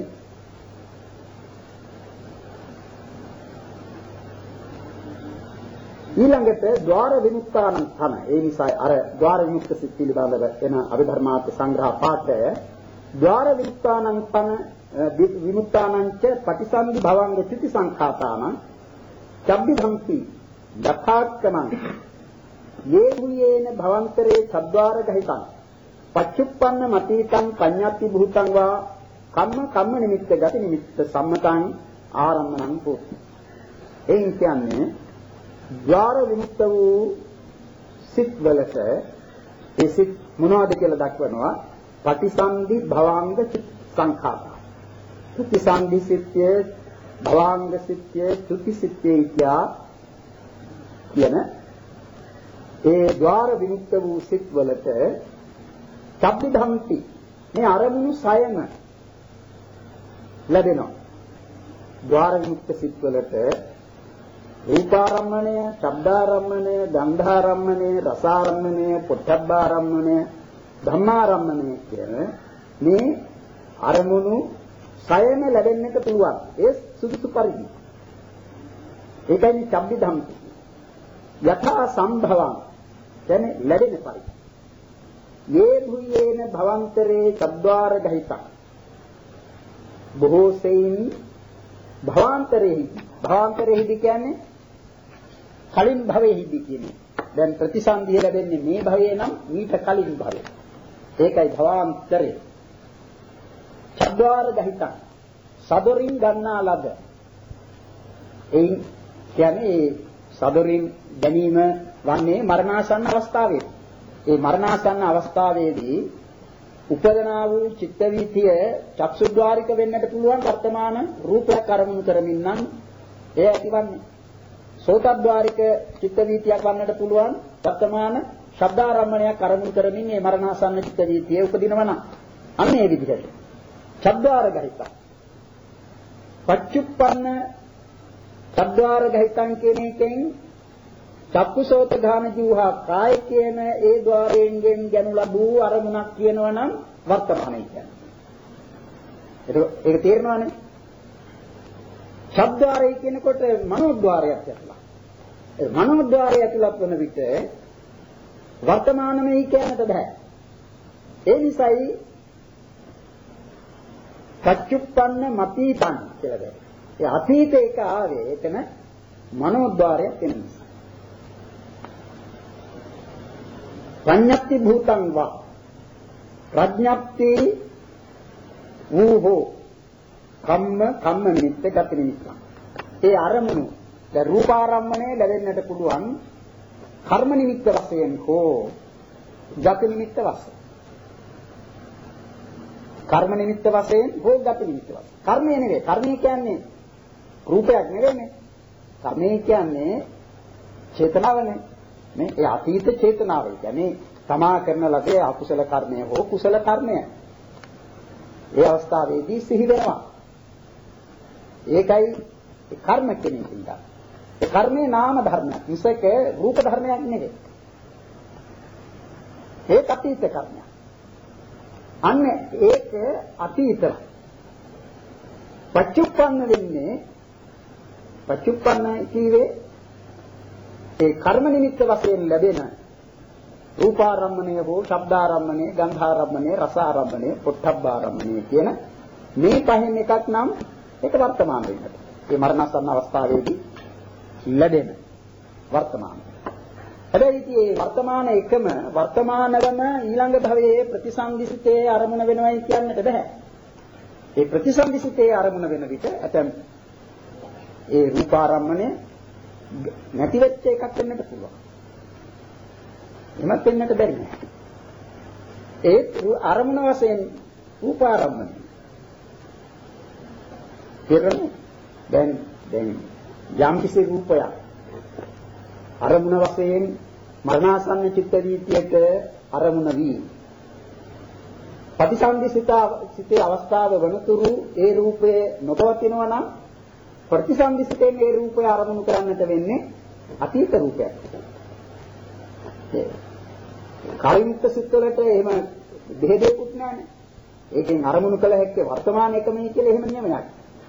Speaker 1: ඊළඟට ద్వාර විමුක්තානං තන. ඒ නිසා අර ద్వාර විමුක්ත සිත් පිළිබඳව එන අභිධර්මාර්ථ සංග්‍රහ පාඨය ద్వාර විමුක්තානං තන විමුක්තානං ච පටිසන්ධි භවංග චුති සංඛාතානං චබ්බිධම්පි යථාක්කමං යේ හුයේන භවන්තරේ සද්්වාර ගහිතං පච්චුප්පන්න මතීතං පඤ්ඤාති භූතං වා කම්ම කම්ම නිමිත්ත ගති නිමිත්ත සම්මතං ආරම්මණං පොති. එයින් කියන්නේ ద్వාර විමුක්ත වූ සිත් වලට ඒ සිත් මොනවද කියලා දක්වනවා. පටිසන්ධි භවංග සංඛාත. ප්‍රතිසන්ධි සිත්ය, භවංග සිත්ය, චුති සිත්ය කියන ඒ ద్వාර විමුක්ත වූ සිත් වලට චබ්බිධම්පි මේ අරමුණු සයම ලැබෙනවා. ద్వාර විමුක්ත සිත් වලට රූපාරම්මණය, ශබ්දාරම්මණය, ගන්ධාරම්මණය, රසාරම්මණය, පොට්ටබ්බාරම්මණය, ධම්මාරම්මණය කියන මේ අරමුණු සයම ලැබෙන්නට පුළුවන්. ඒ සුදුසු පරිදි. ඒකයි චබ්බිධම්පි. යථා සම්භවං කියන්නේ ලැබෙන පරිදි. යේ භුයේන භවන්තරේ සද්්වාර ගහිතං බොහෝ සෙයින් භවාන්තරේහි භවාන්තරේහි කියන්නේ කලින් භවයේදී කියන්නේ. දැන් ප්‍රතිසන්දිය ලැබෙන්නේ මේ භවයේ නම් ඊට කලින් භවයේ. ඒකයි භවාන්තරේ. සද්්වාර ගහිතං සදොරින් ගන්නා ලද. ඒ කියන්නේ සදොරින් ගැනීම වන්නේ මරණාසන්න අවස්ථාවේ. ඒ මරණාසන්න අවස්ථාවේදී උපදනා වූ චිත්ත වීතිය චක්සුද්්වාරික වෙන්නට පුළුවන් වර්තමාන රූපයක් අරමුණු කරමින් නම් එය ඇතිවන්නේ. සෝතද්්වාරික චිත්ත වීතියක් වන්නට පුළුවන් වර්තමාන ශබ්දාරම්මණයක් අරමුණු කරමින් මේ මරණාසන්න චිත්ත වීතිය උපදිනවා නම් අන්න ඒ විදිහට ශබ්දාර ගහිතං පච්චුප්පන්න ශබ්දාර ගහිතං කියන එකෙන් චක්කුසෝත ධාන ජීවහා කාය කියන ඒ ద్వාරයෙන් ගැනු ලැබූ අරමුණක් කියනවා නම් වර්තමානයි කියන්නේ. ඒක ඒක තේරෙනවනේ. ශබ්දාරය කියනකොට මනෝද්වාරයක් ඇතුළත්. ඒ මනෝද්වාරය ඇතුළත් වන විට වර්තමානමයි කියන්නට බෑ. ඒ නිසායි පච්චුප්පන්න මතීතං කියලා දෙන්නේ. ඒ අතීතේක ආවේ එතන මනෝද්වාරයක් වෙන නිසා. පඤ්ඤාති භූතං වා ප්‍රඥප්ති වූ හෝ කම්ම කම්ම නිමිත්ත ගති නිමිත්ත. ඒ අරමුණු දැන් රූපාරම්මණය ලැබෙන්නට පුළුවන් කර්ම නිමිත්ත වශයෙන් හෝ ගති නිමිත්ත වශයෙන්. කර්ම නිමිත්ත වශයෙන් හෝ ගති නිමිත්ත වශයෙන්. කර්මය නෙවෙයි. කර්මය කියන්නේ රූපයක් නෙවෙයිනේ. කර්මය කියන්නේ චේතනාවනේ. මේ ඒ අතීත චේතනාව. ඒ කියන්නේ තමා කරන ලදේ අකුසල කර්මය හෝ කුසල කර්මය. ඒ අවස්ථාවේදී සිහි වෙනවා. ඒකයි කර්ම කියන්නේ ඉඳලා. ඒ කර්මේ නාම ධර්මයක්. මිසක රූප ධර්මයක් නෙවෙයි. ඒක අතීත කර්මයක්. අන්න ඒක අතීතයි. පච්චුප්පන්න වෙන්නේ පච්චුප්පන්න කීවේ ඒ කර්ම නිමිත්ත වශයෙන් ලැබෙන රූපාරම්මණය හෝ ශබ්දාරම්මණය, ගන්ධාරම්මණය, රසාරම්මණය, පොට්ටබ්බාරම්මණය කියන මේ පහෙන් එකක් නම් ඒක වර්තමාන වෙන්නට. ඒ මරණසන්න අවස්ථාවේදී ලැබෙන වර්තමාන. හැබැයි මේ වර්තමාන එකම වර්තමානවම ඊළඟ භවයේ ප්‍රතිසන්දිසිතේ අරමුණ වෙනවයි කියන්නට බෑ. ඒ ප්‍රතිසන්දිසිතේ අරමුණ වෙන විට ඇතැම් ඒ රූපාරම්මණය නැති වෙච්ච එකක් වෙන්නට පුළුවන්. එමත් වෙන්නට බැරි නෑ. ඒ අරමුණ වශයෙන් රූපාරම්මණය. පෙරනේ දැන් දැන් යම් කිසි රූපයක් අරමුණ වශයෙන් මරණාසන්න චිත්ත වීතියට අරමුණ වී ප්‍රතිසන්දිසිත සිතේ අවස්ථාව වනතුරු ඒ රූපය නොපවතිනවා නම් ප්‍රතිසන්දිසිතෙන් ඒ රූපය අරමුණු කරන්නට වෙන්නේ අතීත රූපයක්. ඒ කායික සිත්වලට එහෙම බෙහෙදෙකුත් නැහැ. ඒකෙන් අරමුණු කළ හැක්කේ වර්තමාන එකමයි කියලා එහෙම නියමයක්.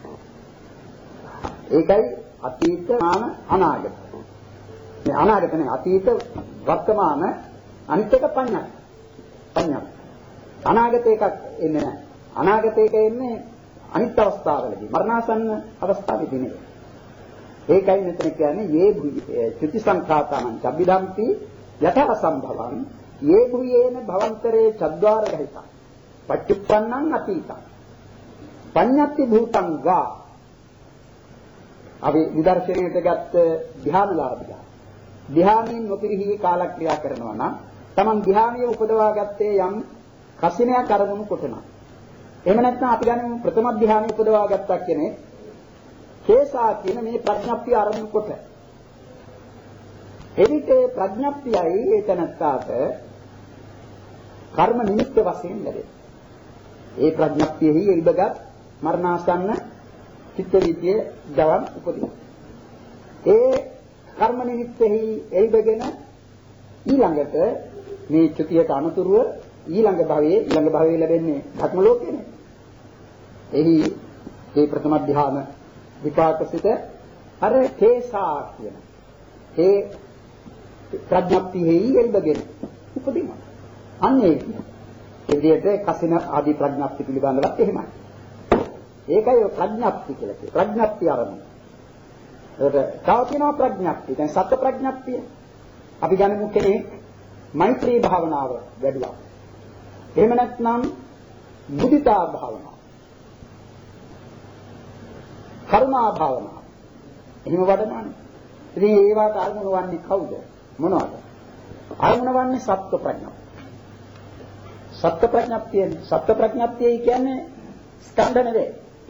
Speaker 1: ඒකයි අතීත නාම අනාගත. මේ අනාගත නේ අතීත වර්තමාන අනිත් එක පඤ්ඤා. පඤ්ඤා. අනාගත එකක් එන්නේ නැහැ. අනාගත එක එන්නේ අනිත් අවස්ථාවලදී මරණාසන්න අවස්ථාවේදී නේ. ඒකයි මෙතන කියන්නේ යේ චුති සංඛාතානං චබ්බිදම්පි යථා සම්භවං යේ භුයේන භවන්තරේ චද්වාර ගහිතං පච්චුප්පන්නං අතීතං පඤ්ඤත්ති භූතං වා අපි විදර්ශනයට ගත්ත ධ්‍යානලාභියා ධ්‍යානයෙන් නොපිරිහි කාලක්‍රියා කරනවා නම් Taman ධ්‍යානිය උපදවා ගත්තේ යම් කසිනයක් අරමුණු කොටනවා. එහෙම නැත්නම් අපි ගන්නේ ප්‍රථම ධ්‍යානිය උපදවා ගත්තා කියන්නේ කේසා කියන මේ ප්‍රඥප්තිය අරමුණු කොට. එවිට ප්‍රඥප්තියයි ඒ තනත්තාට කර්ම නිමිත්ත වශයෙන් ලැබේ. ඒ ප්‍රඥප්තියෙහි එල්බගත් මරණාසන්න චිත්ත වීතිය දවන් උපදින. ඒ කර්ම නිමිත්තෙහි එල්බගෙන ඊළඟට මේ චුතියට අනුතුරුව ඊළඟ භවයේ ඊළඟ භවයේ ලැබෙන්නේ භක්ම ලෝකේනේ. එහි ඒ ප්‍රථම ධ්‍යාන විපාකසිත අර තේසා කියන ඒ ප්‍රඥප්තියෙහි එල්බගෙන උපදිනවා. අන්න ඒ විදිහට කසින ආදී ප්‍රඥප්ති පිළිබඳවත් එහෙමයි. ඒකයි ඔය ප්‍රඥප්ති කියලා කියන්නේ. ප්‍රඥප්ති ආරම්භය. ඒකට තව තියෙනවා ප්‍රඥප්ති. දැන් සත්‍ය ප්‍රඥප්තිය. අපි ගනිමු කෙනෙක් මෛත්‍රී භාවනාව වැඩුවා. එහෙම නැත්නම් මුදිතා භාවනාව. කරුණා භාවනාව. එහෙම වඩනවානේ. ඉතින් ඒවට අරමුණ වන්නේ කවුද? මොනවද? අරමුණ වන්නේ සත්‍ය ප්‍රඥප්තිය. සත්‍ය ප්‍රඥප්තිය සත්‍ය ප්‍රඥප්තිය කියන්නේ ස්කන්ධ නෙවෙයි.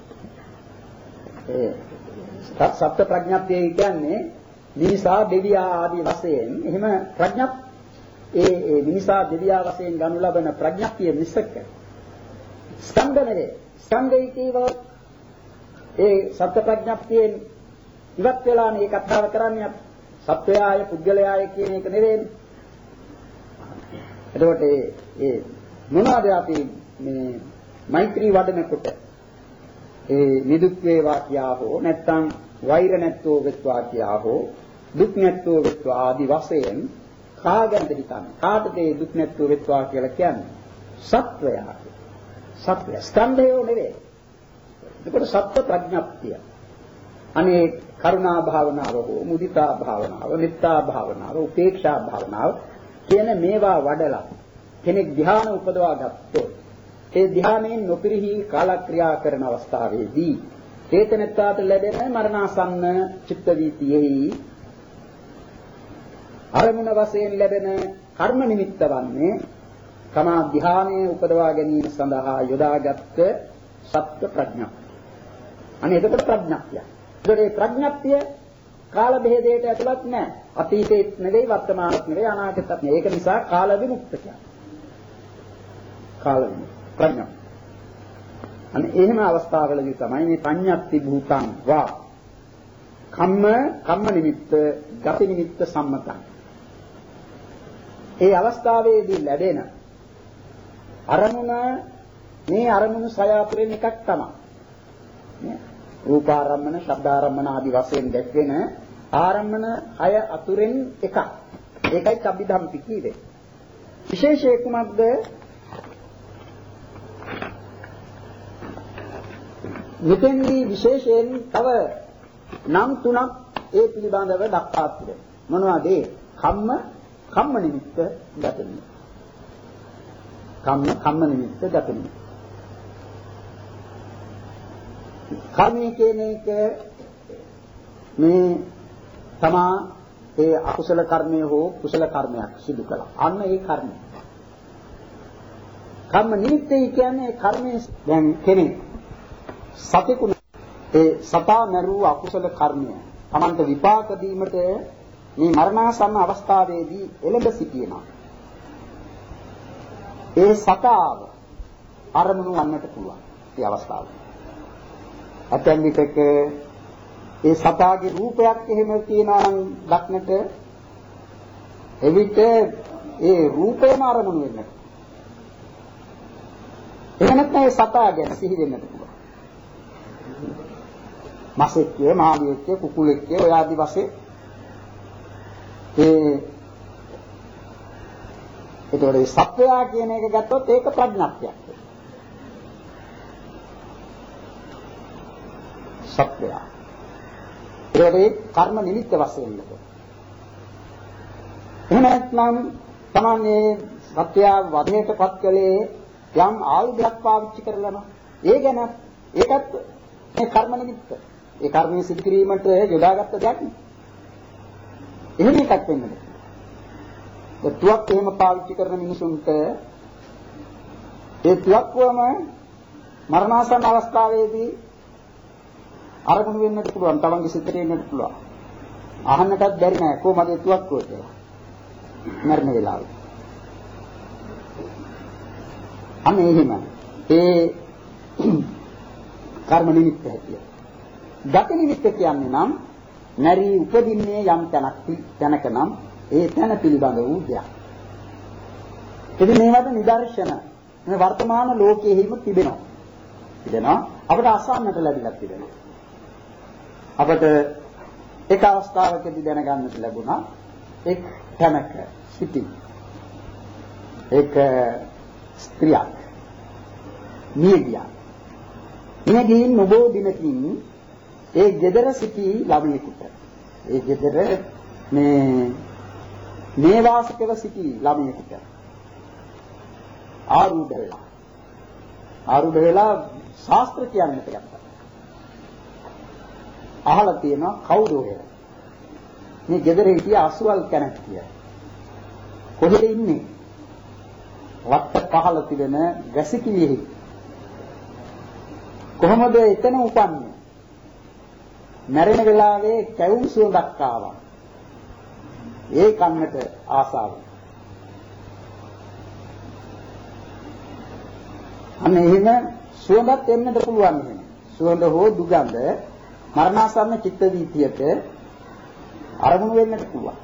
Speaker 1: ඒ සත්‍ය ප්‍රඥප්තිය කියන්නේ මිනිසා දෙවියා ආදී වශයෙන් එහෙම ප්‍රඥප් ඒ ඒ මිනිසා දෙවියා වශයෙන් ගනු ලබන ප්‍රඥප්තිය මිසක ස්කන්ධ නෙවෙයි. ස්කන්ධය කියව ඒ සත්‍ය ප්‍රඥප්තියෙන් ඉවත් වෙලා මේ කතාව කරන්නේ සත්වයාය පුද්ගලයාය කියන එක නෙවෙයි. එතකොට ඒ ඒ මොනවාද අපි මේ මෛත්‍රී වඩනකොට ඒ නිදුක් වේවා කියා හෝ නැත්නම් වෛර නැත්තෝ වෙත්වා කියා හෝ දුක් නැත්තෝ වෙත්වා ආදි වශයෙන් කාගෙන්ද හිතන්නේ කාටද ඒ දුක් නැත්තෝ වෙත්වා කියලා කියන්නේ සත්වයා සත්‍ය ස්කන්ධයෝ නෙවෙයි. ඒකට සත්‍ය ප්‍රඥප්තිය අනේ කරුණා භාවනාව හෝ මුදිතා භාවනාව මෙත්තා භාවනාව උපේක්ෂා භාවනාව කියන මේවා වඩලා කෙනෙක් ධ්‍යාන උපදවා ගත්තොත් ඒ ධ්‍යානයෙන් නොපිරිහි කාලක්‍රියා කරන අවස්ථාවේදී චේතනත්වාට ලැබෙන මරණාසන්න චිත්ත වීතියෙහි අරමුණ වශයෙන් ලැබෙන කර්ම නිමිත්ත වන්නේ තමා ධ්‍යානයේ උපදවා ගැනීම සඳහා යොදාගත් සත්‍ය ප්‍රඥප්තිය. අනේ එතකොට ප්‍රඥප්තිය. ඒකේ ප්‍රඥප්තිය කාල බෙහෙදයට ඇතුළත් නැහැ. අතීතේත් නෙවෙයි වර්තමානත් නෙවෙයි අනාගතත් නෙවෙයි. ඒක නිසා කාල විමුක්ත කියන්නේ. කාල විමුක්ත ප්‍රඥා. අනේ එහෙම අවස්ථාවලදී තමයි මේ පඤ්ඤත්ති භූතං වා කම්ම කම්ම නිමිත්ත ගති නිමිත්ත සම්මතං. ඒ අවස්ථාවේදී ලැබෙන අරමුණ මේ අරමුණු සය අතරින් එකක් තමයි. නේ? රූපාරම්මන, ශබ්දාරම්මන ආදී වශයෙන් දැක්වෙන ආරම්මන හය අතුරෙන් එකක්. ඒකයි අභිධම්පි කීවේ. විශේෂය කුමක්ද? මෙතෙන්දී විශේෂයෙන් තව නම් තුනක් ඒ පිළිබඳව දක්වා තිබෙනවා. මොනවද ඒ? කම්ම, කම්ම නිමිත්ත, ගත නිමිත්ත. කම්ම, කම්ම නිමිත්ත, ගත නිමිත්ත. කර්මය කියන එක මේ තමා ඒ අකුසල කර්මය හෝ කුසල කර්මයක් සිදු කළා. අන්න ඒ කර්මය. කම්ම නිමිත්තයි කියන්නේ කර්මයේ දැන් කෙනෙක් සතෙකු ඒ සතා මරු අකුසල කර්මය තමන්ට විපාක දීමට මේ මරණාසන්න අවස්ථාවේදී එළඹ සිටිනවා. ඒ සතාව අරමුණු වන්නට පුළුවන් මේ අවස්ථාවේ. අතෙන් විතක ඒ සතාගේ රූපයක් එහෙම තියනවා නම් දක්නට එවිට ඒ රූපේම අරමුණු වෙන්නට. එහෙම නැත්නම් ඒ සතා ගැන සිහි වෙන්නට පුළුවන්. මාසෙක්ගේ, මාළියෙක්ගේ, කුකුලෙක්ගේ ඔය ආදි වශයෙන් ඒ ඒතකොට ඒ සත්වයා කියන එක ගත්තොත් ඒක ප්‍රඥාක්තියක්. සත්වයා. ඒකේ කර්ම නිමිත්ත වශයෙන් නේද? එහෙම නැත්නම් තමන්නේ සත්වයා වදයටපත් කළේ යම් ආයුධයක් පාවිච්චි කරලම ඒ ගැන ඒකත් මේ කර්ම නිමිත්ත. ඒ කර්මයේ සිදු කිරීමට යොදාගත්ත දෙයක් නේ. එහෙම එකක් වෙන්නේ. ඒ තුවක් එහෙම පාවිච්චි කරන මිනිසුන්ට ඒ තුවක්වම මරණාසන්න අවස්ථාවේදී අරමුණු වෙන්නට පුළුවන්, තමන්ගේ සිතට එන්නට පුළුවන්. අහන්නටත් බැරි නෑ කොහොමද ඒ තුවක්කුව කියලා. මරණ වෙලාවේ. අන්න එහෙම. ඒ කර්ම නිමිත්ත හැටියට. ගත නිමිත්ත කියන්නේ නම් නැරී උපදින්නේ යම් තැනක් තැනක නම් ඒ තැන පිළිබඳ වූ දෙයක්. ඉතින් මේවට නිදර්ශන මේ වර්තමාන ලෝකයේම තිබෙනවා. තිබෙනවා අපට අසන්නට ලැබිලා තිබෙනවා. අපට එක අවස්ථාවකදී දැනගන්නට ලැබුණා එක් තැනක සිටි එක ස්ත්‍රියක් නියගියා. නියගින් නොබෝ දිනකින් ඒ ගෙදර සිටි ළමයෙකුට ඒ ගෙදර මේ නේවාසිකව සිටි ළමයෙකුට ආරූඪ වෙලා ආරූඪ වෙලා ශාස්ත්‍ර කියන්නට ගත්තා. අහලා තියෙනවා කවුද ඔය? මේ ගෙදර හිටිය අසුවල් කෙනෙක් කියලා. කොහෙද ඉන්නේ? වත්ත පහළ තිබෙන වැසිකිළියෙහි. කොහොමද එතන උපන්නේ? මැරෙන වෙලාවේ කැවුම් සුවඳක් ආවා. ඒ කන්නට ආසාව. අන්න එහෙම සුවඳක් එන්නට පුළුවන් නේ. සුවඳ හෝ දුගඳ මරණාසන්න චිත්ත වීතියට අරමුණු වෙන්නට පුළුවන්.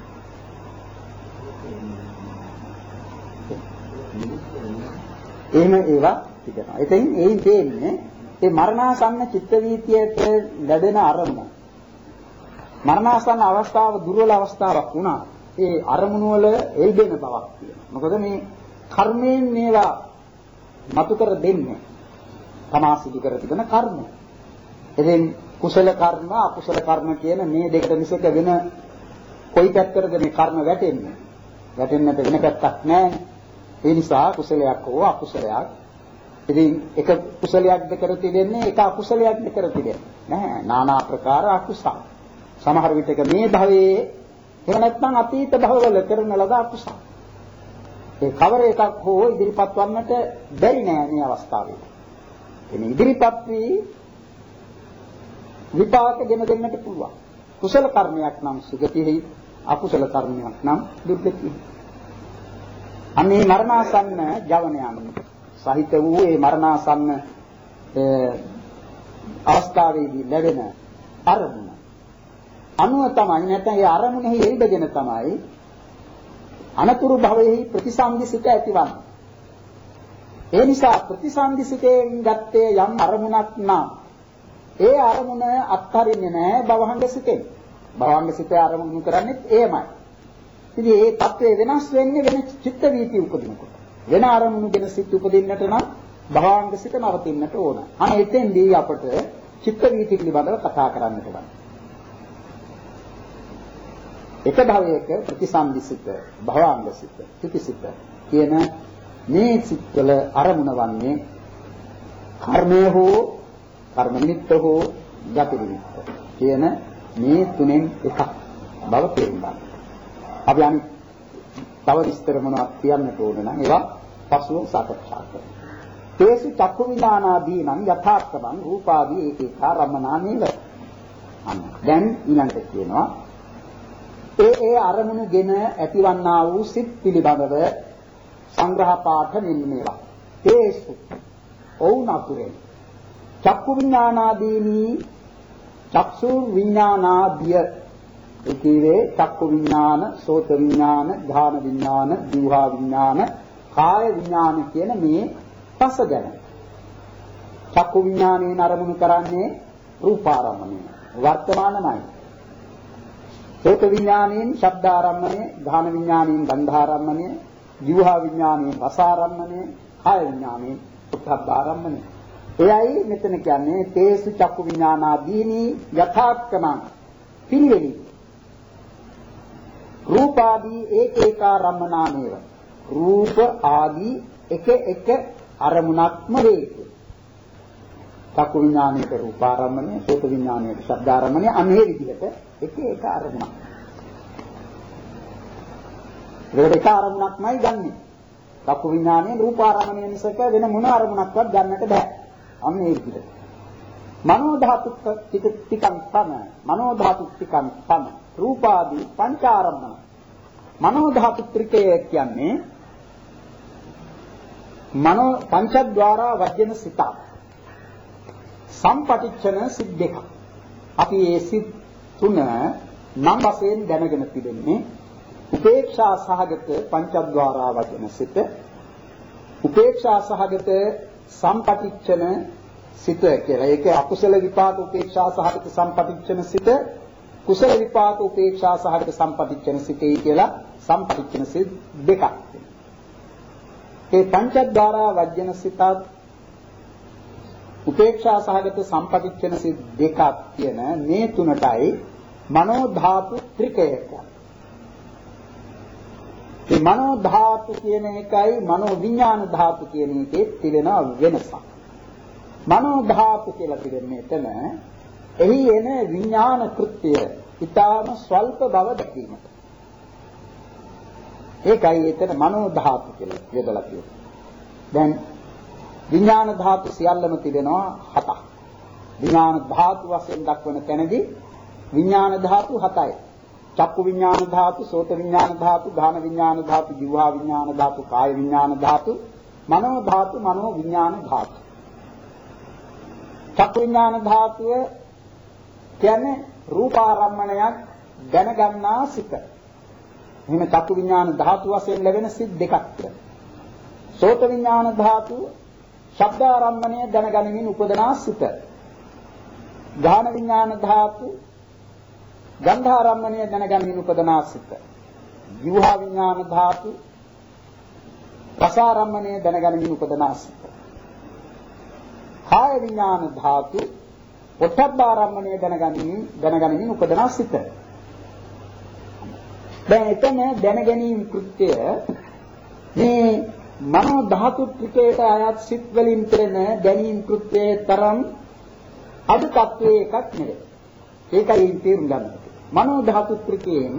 Speaker 1: එහෙම ඒවා තිබෙනවා. එතෙන් ඒයින් තේන්නේ ඒ මරණාසන්න චිත්ත වීතියට ලැබෙන අරමුණ. මරණාසන්න අවස්ථාව දුර්වල අවස්ථාවක් වුණා. ඒ අරමුණු වල එල්බෙන බවක් තියෙනවා. මොකද මේ කර්මයෙන් මේවා මතු කර දෙන්නේ. තමා සිදු කර තිබෙන කර්ම. එතෙන් කුසල කර්ම අකුසල කර්ම කියන මේ දෙකට මිසක වෙන කොයි පැත්තකද මේ කර්ම වැටෙන්නේ? වැටෙන්නට වෙන පැත්තක් නැහැ. ඒ නිසා කුසලයක් හෝ අකුසලයක් ඉතින් එක කුසලයක්ද කර තිබෙන්නේ එක අකුසලයක්ද කර තිබෙන්නේ නැහැ. নানা ආකාර අකුසල. සමහර විටක මේ භවයේ එහෙම නැත්නම් අතීත භවවල කරන ලද අකුසල. ඒ කවර එකක් හෝ ඉදිරිපත් වන්නට බැරි නෑ මේ අවස්ථාවේ. එනි ඉදිරිපත් වී විපාක ගෙන දෙන්නට පුළුවන්. කුසල කර්මයක් නම් සුගතිෙහි, අකුසල කර්මයක් නම් දුර්ගතිෙහි. අනේ මරණාසන්න ජවනයන් සහිත වූ ඒ මරණාසන්න අවස්ථාවේදී ලැබෙන අරමුණ අනුව තමයි නැත්නම් ඒ අරමුණෙහි එල්බගෙන තමයි අනතුරු භවයෙහි ප්‍රතිසන්දිසිත ඇතිවන්නේ. ඒ නිසා ප්‍රතිසන්දිසිතෙන් ගත්තේ යම් අරමුණක් නම් ඒ අරමුණ අත්හරින්නේ නැහැ භවංග සිතෙන්. භවංග සිත අරමුණු කරන්නේ එයමයි. ඉතින් මේ தත්ත්වය වෙනස් වෙන්නේ වෙන චිත්ත වීති උපදිනකොට. වෙන අරමුණු ගැන සිත් උපදින්නට නම් භවංග සිත නවතින්නට ඕන. අනේ එතෙන්දී අපට චිත්ත වීති පිළිබඳව කතා කරන්නට ඕන. එක භවයක ප්‍රතිසන්දිසිත, භවංග සිත, චිත්තසිත කියන මේ සිත්වල අරමුණ වන්නේ කර්මය හෝ කර්ම නිමිත්ත හෝ ගති නිමිත්ත කියන මේ තුනෙන් එකක් බව තේරුම් ගන්න. අපි අනිත් තව විස්තර මොනවද කියන්නට ඕන නම් ඒවා පසුව සාකච්ඡා කරමු. තේසු චක්කු විඥානාදී නම් යථාර්ථවන් රූපාදී ඒකේකා රමණානේව. අන්න දැන් ඊළඟට කියනවා ඒ ඒ අරමුණුගෙන ඇතිවන්නා වූ සිත් පිළිබඳව සංග්‍රහ පාඨ මෙන්න මේවා. තේසු ඕනතුරේ චක්කු විඥානාදීනි චක්සු විඥානාදිය ඒකේ චක්කු විඥාන, සෝත විඥාන, ධාන විඥාන, જીවහා විඥාන, කාය විඥාන කියන මේ පස ගැන. චක්කු විඥානයෙන් අරමුණු කරන්නේ රූපාරම්මණය වර්තමානමයි. සෝත විඥානයෙන් ශබ්දාරම්මණය, ධාන විඥානයෙන් ගන්ධාරම්මණය, જીවහා විඥානයෙන් රසාරම්මණය, කාය විඥානයෙන් උද්ධාරම්මණය. එයයි මෙතන කියන්නේ තේසු චක්කු විඥානාදීනි යථාර්ථමං පිළිවෙලි රූපාදී ඒකේකා රම්මනාමේව. රූප ආදී එක එක අරමුණක්ම වේ. චක්කු විඥානයේ රූපාරම්මණය, සෝත විඥානයේ ශබ්දාරම්මණය අනේ විදිහට එක එක අරමුණක්. ඒකට එක අරමුණක්මයි ගන්නෙ. චක්කු විඥානයේ රූපාරම්මණය මිසක වෙන මොන අරමුණක්වත් ගන්නට බෑ. අනේ විදිහට. මනෝ ධාතු ටිකක් තම, මනෝ ධාතු ටිකක් තම. රූපාදී පංචාරම්මන. මනෝ ධාතු ත්‍රිකය කියන්නේ මනෝ පංචද්වාරා වජ්ජන සිත. සම්පටිච්ඡන සිත් දෙක. අපි මේ සිත් තුන නම් වශයෙන් දැනගෙන තිබෙන්නේ උපේක්ෂා සහගත පංචද්වාරා වජ්ජන සිත, උපේක්ෂා සහගත සම්පටිච්ඡන සිත කියලා. ඒකේ අකුසල විපාක උපේක්ෂා සහගත සම්පටිච්ඡන සිත, කුසල විපාක උපේක්ෂා සහගත සම්පටිච්ඡන සිතේ කියලා සම්පටිච්ඡන සිත් දෙකක්. ඒ පංචද්වාරා වජ්ජන සිතත් උපේක්ෂා සහගත සම්පටිච්ඡන සිත් දෙකක් කියන මේ තුනටයි මනෝ ධාතු ත්‍රිකය කියන්නේ. මේ මනෝ ධාතු කියන එකයි මනෝ විඥාන ධාතු කියන එකේ තිබෙන වෙනසක්. මනෝ ධාතු කියලා කියන්නේ එතන එහි එන විඥාන කෘත්‍ය ඊටාම ස්වල්ප බව දැකීමට. ඒකයි එතන මනෝ ධාතු කියලා යොදලා තියෙන්නේ. දැන් විඥාන ධාතු සියල්ලම තිබෙනවා හතක්. විඥාන ධාතු වශයෙන් දක්වන තැනදී විඥාන ධාතු හතයි. චක්කු විඥාන ධාතු, සෝත විඥාන ධාතු, ධාන විඥාන ධාතු, જીවහා විඥාන ධාතු, කාය විඥාන ධාතු, මනෝ ධාතු, මනෝ විඥාන ධාතු. චක්කු විඥාන ධාතුව කියන්නේ රූපාරම්මණයක් දැනගන්නා සිත. එහෙනම් චක්කු විඥාන ධාතු වශයෙන් ලැබෙන සිත් දෙකක් තියෙනවා. සෝත විඥාන ධාතු ශබ්දාරම්මණය දැනගැනීමෙන් උපදනා සිත. ධාන විඥාන ධාතු ගන්ධාරම්මණය දැනගැනීමෙන් උපදනා සිත. જીවහා විඥාන ධාතු රසාරම්මණය දැනගැනීමෙන් උපදනා සිත. කාය විඥාන ධාතු පොට්ටබ්බාරම්මණය දැනගැනීමෙන් දැනගැනීමෙන් උපදනා සිත. දැන් එතන දැනගැනීම කෘත්‍ය මේ මනෝ ධාතු ත්‍රිකයට අයත් සිත් වලින් කෙරෙන දැනීම කෘත්‍යයේ තරම් අඩු තත්වයේ එකක් නෙවෙයි. ඒකයි තේරුම් ගන්න. මනෝ ධාතු ත්‍රිකයෙන්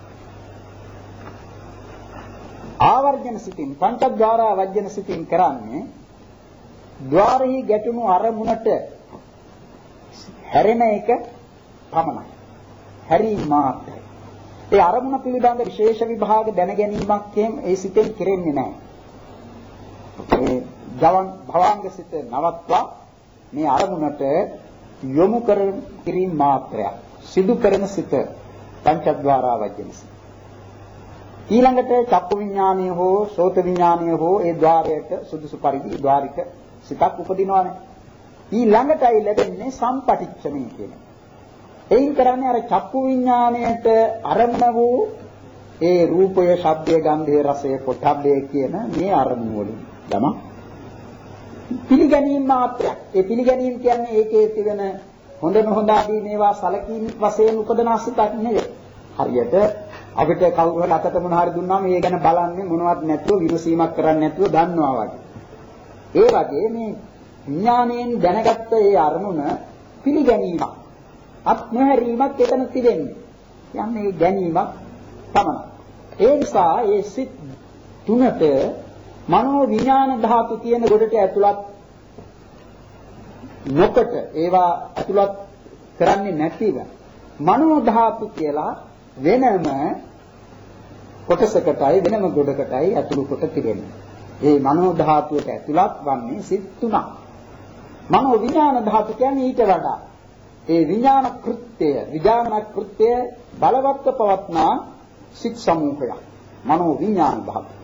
Speaker 1: ආවර්ජන සිතින් පංචද්වාරා වජ්ජන සිතින් කරන්නේ ద్వාරෙහි ගැටුණු අරමුණට හැරෙන එක පමණයි. හැරී මාත්‍රයි. ඒ අරමුණ පිළිබඳ විශේෂ විභාග දැන ගැනීමක් ඒ සිතෙන් කෙරෙන්නේ නැහැ. ඒ ජවන් භවංග සිත නවත්වා මේ අරමුණට යොමු කරන කිරීම මාත්‍රයක්. සිදු කරන සිත පංචද්වාරා වජ්ජන සිත. ඊළඟට චක්කු විඥානය හෝ සෝත විඥානය හෝ ඒ ద్వාරයට සුදුසු පරිදි ద్వාරික සිතක් උපදිනවානේ. ඊළඟටයි ලැබෙන්නේ සම්පටිච්ඡනේ කියන. එයින් කරන්නේ අර චක්කු විඥාණයට අරමුණ වූ ඒ රූපය, ශබ්දය, ගන්ධය, රසය, පොට්ටබ්බය කියන මේ අරමුණු වලින් යම පිළිගැනීම මාත්‍රයක්. ඒ පිළිගැනීම කියන්නේ ඒකේ තිබෙන හොඳ නොහොඳ ආදී මේවා සලකීම් වශයෙන් උපදන සිතක් නෙවෙයි. හරියට අපිට කවුරු හරි අතට මොන හරි දුන්නාම ඒ ගැන බලන්නේ මොනවත් නැතුව විමසීමක් කරන්නේ නැතුව දන්නවා වගේ. ඒ වගේ මේ විඥාණයෙන් දැනගත්ත ඒ අරමුණ පිළිගැනීමක්. අත් නොහැරීමක් එතන තිබෙන්නේ. යන්නේ ගැනීමක් තමයි. ඒ නිසා ඒ සිත් තුනට මනෝ විඥාන ධාතු කියන ගොඩට ඇතුළත් නොකොට ඒවා ඇතුළත් කරන්නේ නැතිව මනෝ ධාතු කියලා වෙනම කොටසකටයි වෙනම ගොඩකටයි ඇතුළු කොට තිබෙන්නේ. ඒ මනෝ ධාතුවට ඇතුළත් වන්නේ සිත් තුනක්. මනෝ විඥාන ධාතු කියන්නේ ඊට වඩා ඒ විඥාන කෘත්‍යය විඥාන කෘත්‍යය බලවත්ව පවත්නා සිත් සමූහයක්. මනෝ විඥාන ධාතුව.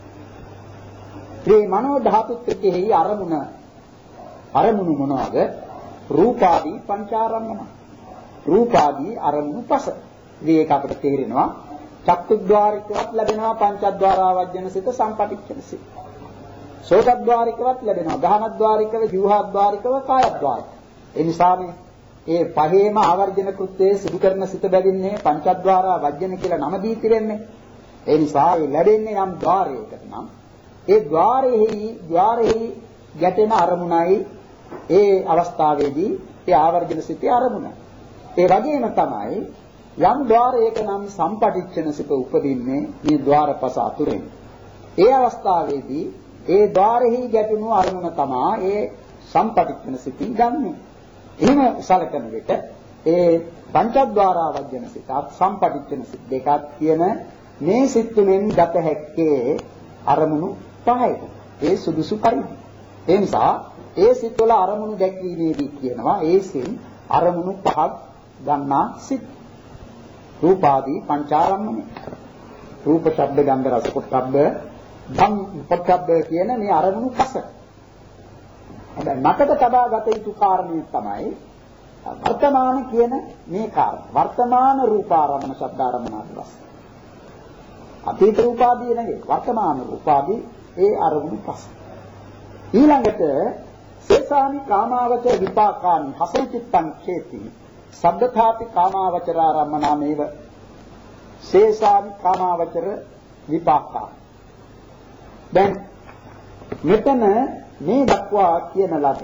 Speaker 1: මේ මනෝ ධාතුත්වයේ අරමුණ අරමුණු මොනවාද? රූපාදී පංචාරම්මන. රූපාදී අරමුණු පස. මේක අපිට තේරෙනවා චක්කුද්්වාරිකවත් ලැබෙනවා පංචද්වාරා වජ්ජන සිත සම්පටිච්ඡන සිත. සෝතද්්වාරිකවත් ලැබෙනවා ගහනද්්වාරිකව, ජීවහද්්වාරිකව, කායද්්වාරික. ඒ නිසා මේ ඒ පහේම ආවර්ජන කෘත්‍යයේ සිදු කරන සිත බැඳින්නේ පංචද්වාරා වජ්ජන කියලා නම දී තිරෙන්නේ. ඒ නිසා ඒ ලැබෙන්නේ යම් ద్వාරයකට නම් ඒ ద్వාරෙහි ద్వාරෙහි ගැටෙන අරමුණයි ඒ අවස්ථාවේදී ඒ ආවර්ජන සිතේ අරමුණ. ඒ වගේම තමයි යම් ద్వාරයක නම් සම්පටිච්ඡන සිත උපදින්නේ මේ ద్వාරපස අතුරෙන්. ඒ අවස්ථාවේදී ඒ ద్వාරෙහි ගැටුණු අරමුණ තමයි ඒ සම්පටිච්ඡන සිතින් ගන්නෙ. එහෙම සැලකන විට ඒ පංචද්වාරා වජ්ජන සිතත් සම්පටිච්ඡන සිත් දෙකක් කියන මේ සිත් තුනෙන් ගත හැක්කේ අරමුණු පහයි. ඒ සුදුසු පරිදි. ඒ නිසා ඒ සිත් වල අරමුණු දැක්වීමේදී කියනවා ඒ සිත් අරමුණු පහක් ගන්නා සිත්. රූපාදී පංචාරම්මනේ. රූප, ශබ්ද, ගන්ධ, රස, පොට්ටබ්බ, ධම් පොට්ටබ්බ කියන මේ අරමුණු පහ. හැබැයි මතක තබා ගත යුතු කාරණේ තමයි වර්තමාන කියන මේ කාරණා. වර්තමාන රූපාරම්මන, ශබ්දාරම්මන ආදී. අතීත රූපාදී නෙවෙයි වර්තමාන රූපාදී ඒ අරමුණු පහ. ඊළඟට සේසානි කාමාවචර විපාකානි හසංචිත්තං චේති සබ්බථාපි කාමාවචරාරම්මනාමේව සේසානි කාමාවචර විපාකා. දැන් මෙතන මේ දක්වා කියන ලද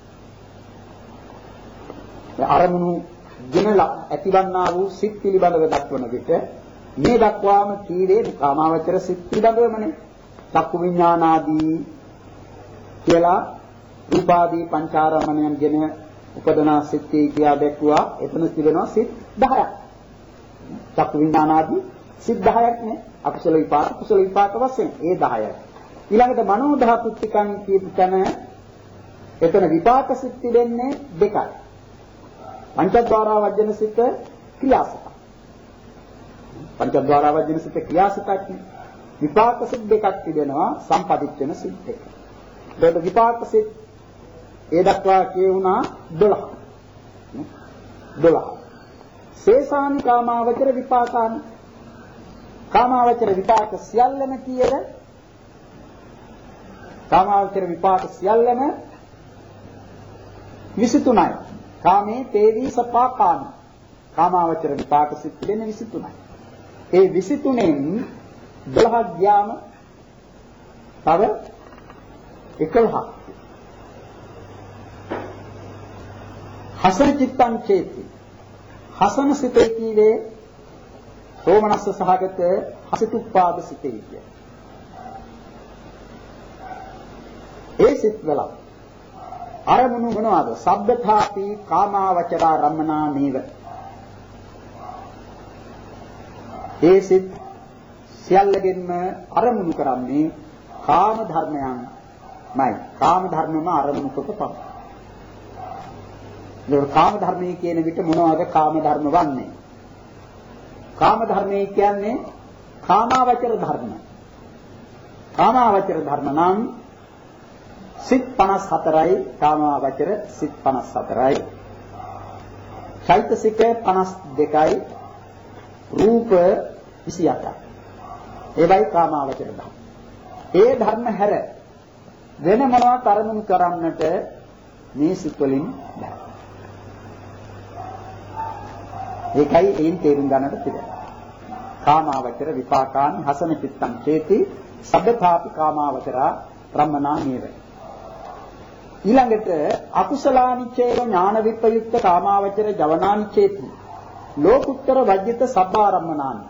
Speaker 1: අරමුණු ගෙනලා ඇතිවන්නා වූ සිත් පිළිබඳව දක්වන විට මේ දක්වාම කීවේ කාමාවචර සිත් පිළිබඳවමනේ. චක්කු විඥානාදී කියලා රූපාදී පංචාරම්මණයන් ගෙන උපදනා සිත්ී කියා දැක්වුවා. එතන තිබෙනවා සිත් දහයක්. චක්කු විඥානාදී සිත් දහයක් නේ. අකුසල විපාක කුසල විපාක වශයෙන් ඒ දහයයි. ඊළඟට මනෝ ධාතුත්තිකං කියපු තැන එතන විපාක සිත් තිබෙන්නේ දෙකයි. පංචද්වාරා වජ්ජන සිත ක්‍රියාසිත. පංචද්වාරා වජ්ජන සිත ක්‍රියාසිතක් නේ. විපාක සිත් දෙකක් තිබෙනවා සම්පදිච්ඡන සිත් දෙක. ඒකට විපාක සිත් ඒ දක්වා කියුණා දොළහ. දොළහ. සේසානි කාමාවචර විපාකානි. කාමාවචර විපාක සියල්ලම කියන කාමාවචර විපාක සියල්ලම විසිතුනයි. කාමේ තේවි සපාකාන. කාමාවචර විපාක සිත් දෙන්නේ විසිතුනයි. ඒ විසිතුනෙන් දොළහක් ගියාම තව එකොළහක්. හසන චිත්තං චේති. හසන සිතේ කීවේ සෝමනස්ස සහගත හසිතුප්පාද සිතේ කිය. ඒ සිත් වල අරමුණු මොනවාද? සබ්බථාපි කාමාවචරා රම්මනා නේව. ඒ සිත් සියල්ලගෙන්ම අරමුණු කරන්නේ කාම ධර්මයන්මයි. කාම ධර්මම අරමුණු කොට පව. ඒ කාම ධර්මයේ කියන විට මොනවාද කාම ධර්ම වන්නේ? කාම ධර්මයේ කියන්නේ කාමාවචර ධර්ම. කාමාවචර ධර්ම නම් සිත් පනස් හතරයි. කාමාවචර සිත් පනස් හතරයි. චෛතසික පනස් දෙකයි රූප විසි අටයි. ඒවයි කාමාවචර ධර්ම. ඒ ධර්ම හැර වෙන මොනවත් අරමුණු කරන්නට මේ සිත් වලින් බෑ. ඒකයි එයින් තේරුම් ගන්නට තිබෙනවා. කාමාවචර විපාකාන් හසන චිත්තං චේති සබ්බපාපි කාමාවචරා බ්‍රහ්මනා නේව. ඊළඟට අකුසලානිච්ඡේව ඥාන විප්‍රයුක්ත කාමාවචර ජවනානිච්ඡේති ලෝකුත්තර වජ්ජිත සබ්බාරම්මනානි.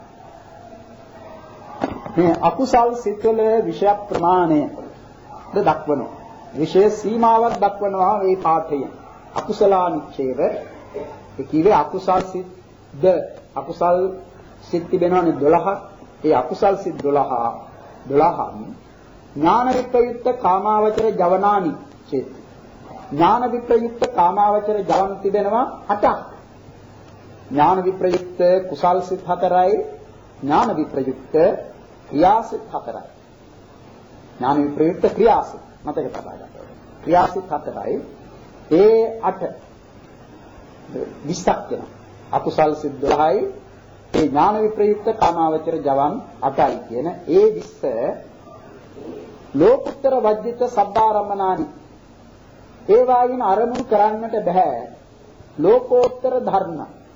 Speaker 1: මේ අකුසල් සිත්වල විෂය ප්‍රමාණය දක්වනවා. විශේෂ සීමාවක් දක්වනවා මේ පාඨයෙන්. අකුසලානිච්ඡේව ඒ කියේ අකුසල් සිත් ද අකුසල් සිත් තිබෙනවානේ දොළහක්. ඒ අකුසල් සිත් දොළහ දොළහන් ඥාන විප්‍රයුක්ත කාමාවචර ජවනානි චේති. ඥාන විප්‍රයුක්ත කාමාවචර ජවන් තිබෙනවා අටක්. ඥාන විප්‍රයුක්ත කුසල් සිත් හතරයි, ඥාන විප්‍රයුක්ත ක්‍රියාසිත හතරයි. ඥාන විප්‍රයුක්ත ක්‍රියාසිත මතක තබා ගන්න ඕනේ. ක්‍රියාසිත හතරයි. ඒ අට විස්සක් වෙනවා. අකුසල් සිත් දොළහයි, ඒ ඥාන විප්‍රයුක්ත කාමාවචර ජවන් අටයි කියන ඒ විස්ස ලෝකුත්තර වජ්ජිත සබ්බාරම්මනානි. ඒ වයින් අරමුණු කරන්නට බෑ ලෝකෝත්තර ධර්ම.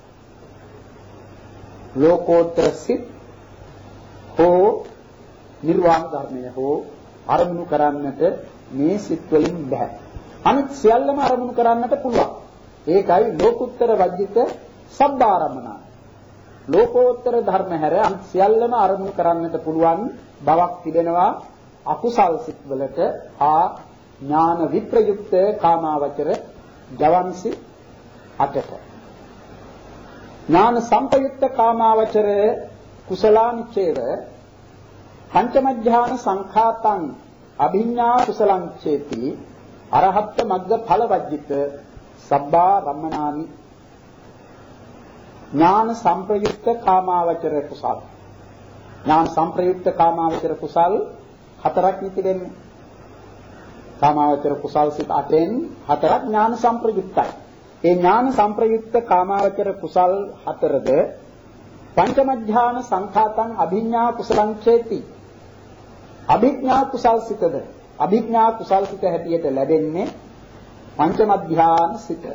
Speaker 1: ලෝකෝත්තර සිත් හෝ නිර්වාණ ධර්මය හෝ අරමුණු කරන්නට මේ සිත් වලින් බෑ. අනිත් සියල්ලම අරමුණු කරන්නට පුළුවන්. ඒකයි ලෝකුත්තර වජ්ජිත සබ්බාරම්මනා. ලෝකෝත්තර ධර්ම හැර අනිත් සියල්ලම අරමුණු කරන්නට පුළුවන් බවක් තිබෙනවා අකුසල් සිත් වලට ආ ඥාන විප්‍රයුක්ත කාමාවචර ජවන්සි අටට. ඥාන සංපයුක්ත කාමාවචර කුසලානිච්ඡේව පංචමඥාන සංඛාතං අභිඤ්ඤා කුසලං චේති අරහත් මග්ග ඵල වජ්ජිත සබ්බා රම්මනානි. ඥාන සංප්‍රයුක්ත කාමාවචර කුසල. ඥාන සංප්‍රයුක්ත කාමාවචර කුසල් හතරක් නිතිදෙන්නේ. කාමාවචර කුසල් සිත් අටෙන් හතරක් ඥාන සංප්‍රයුක්තයි. ඒ ඥාන සංප්‍රයුක්ත කාමාවචර කුසල් හතරද පංචමඥාන සංඛාතං අභිඤ්ඤා කුසලං චේති. අභිඥා කුසල් සිතද අභිඥා කුසල් සිත හැටියට ලැබෙන්නේ පංචමඥාන සිත.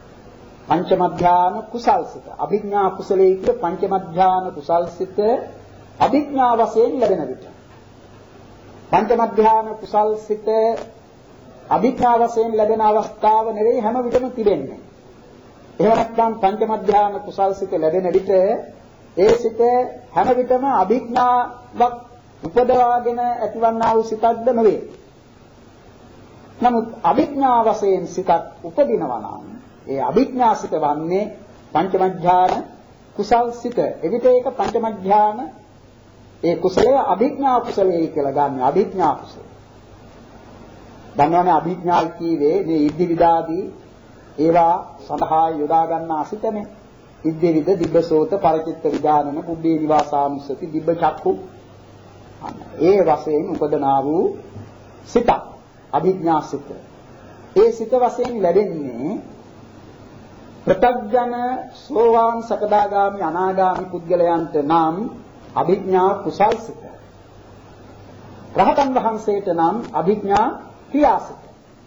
Speaker 1: පංචමඥාන කුසල් සිත අභිඥා කුසලයේ කිය පංචමඥාන කුසල් සිත අභිඥා වශයෙන් ලැබෙන විට පංචමඥාන කුසල් සිත අභිඥා වශයෙන් ලැබෙන අවස්ථාව නෙවෙයි හැම විටම තිබෙන්නේ. එහෙම නැත්නම් පංචමඥාන කුසල් සිත ලැබෙන විට ඒ සිත හැම විටම අභිඥාවක් උපදවාගෙන ඇතිවන්නා වූ සිතක්ද නෙවේ. නමුත් අභිඥා වශයෙන් සිතක් උපදිනවා නම් ඒ අභිඥා සිත වන්නේ පංචමඥාන කුසල් සිත. එවිට ඒක පංචමඥාන ඒ කුසලය අභිඥා කුසලයේ කියලා ගන්න. අභිඥා කුසල. දන්නවනේ අභිඥා කීවේ මේ ඉද්ධි විදාදී ඒවා සඳහා යොදා ගන්නා සිතනේ. ඉද්ධි විද දිබ්බසෝත පරචිත්ත විදානන කුබ්බේ නිවාසානුස්සති දිබ්බ චක්ඛු ඒ වශයෙන් උපදනා වූ සිත අභිඥා සිත. ඒ සිත වශයෙන් ලැබෙන්නේ ප්‍රත්‍යඥ සෝවාන් සකදාගාමි අනාගාමි පුද්ගලයන්ට නම් අභිඥා කුසල් සිත. රහතන් වහන්සේට නම් අභිඥා ක්‍රියාසිත.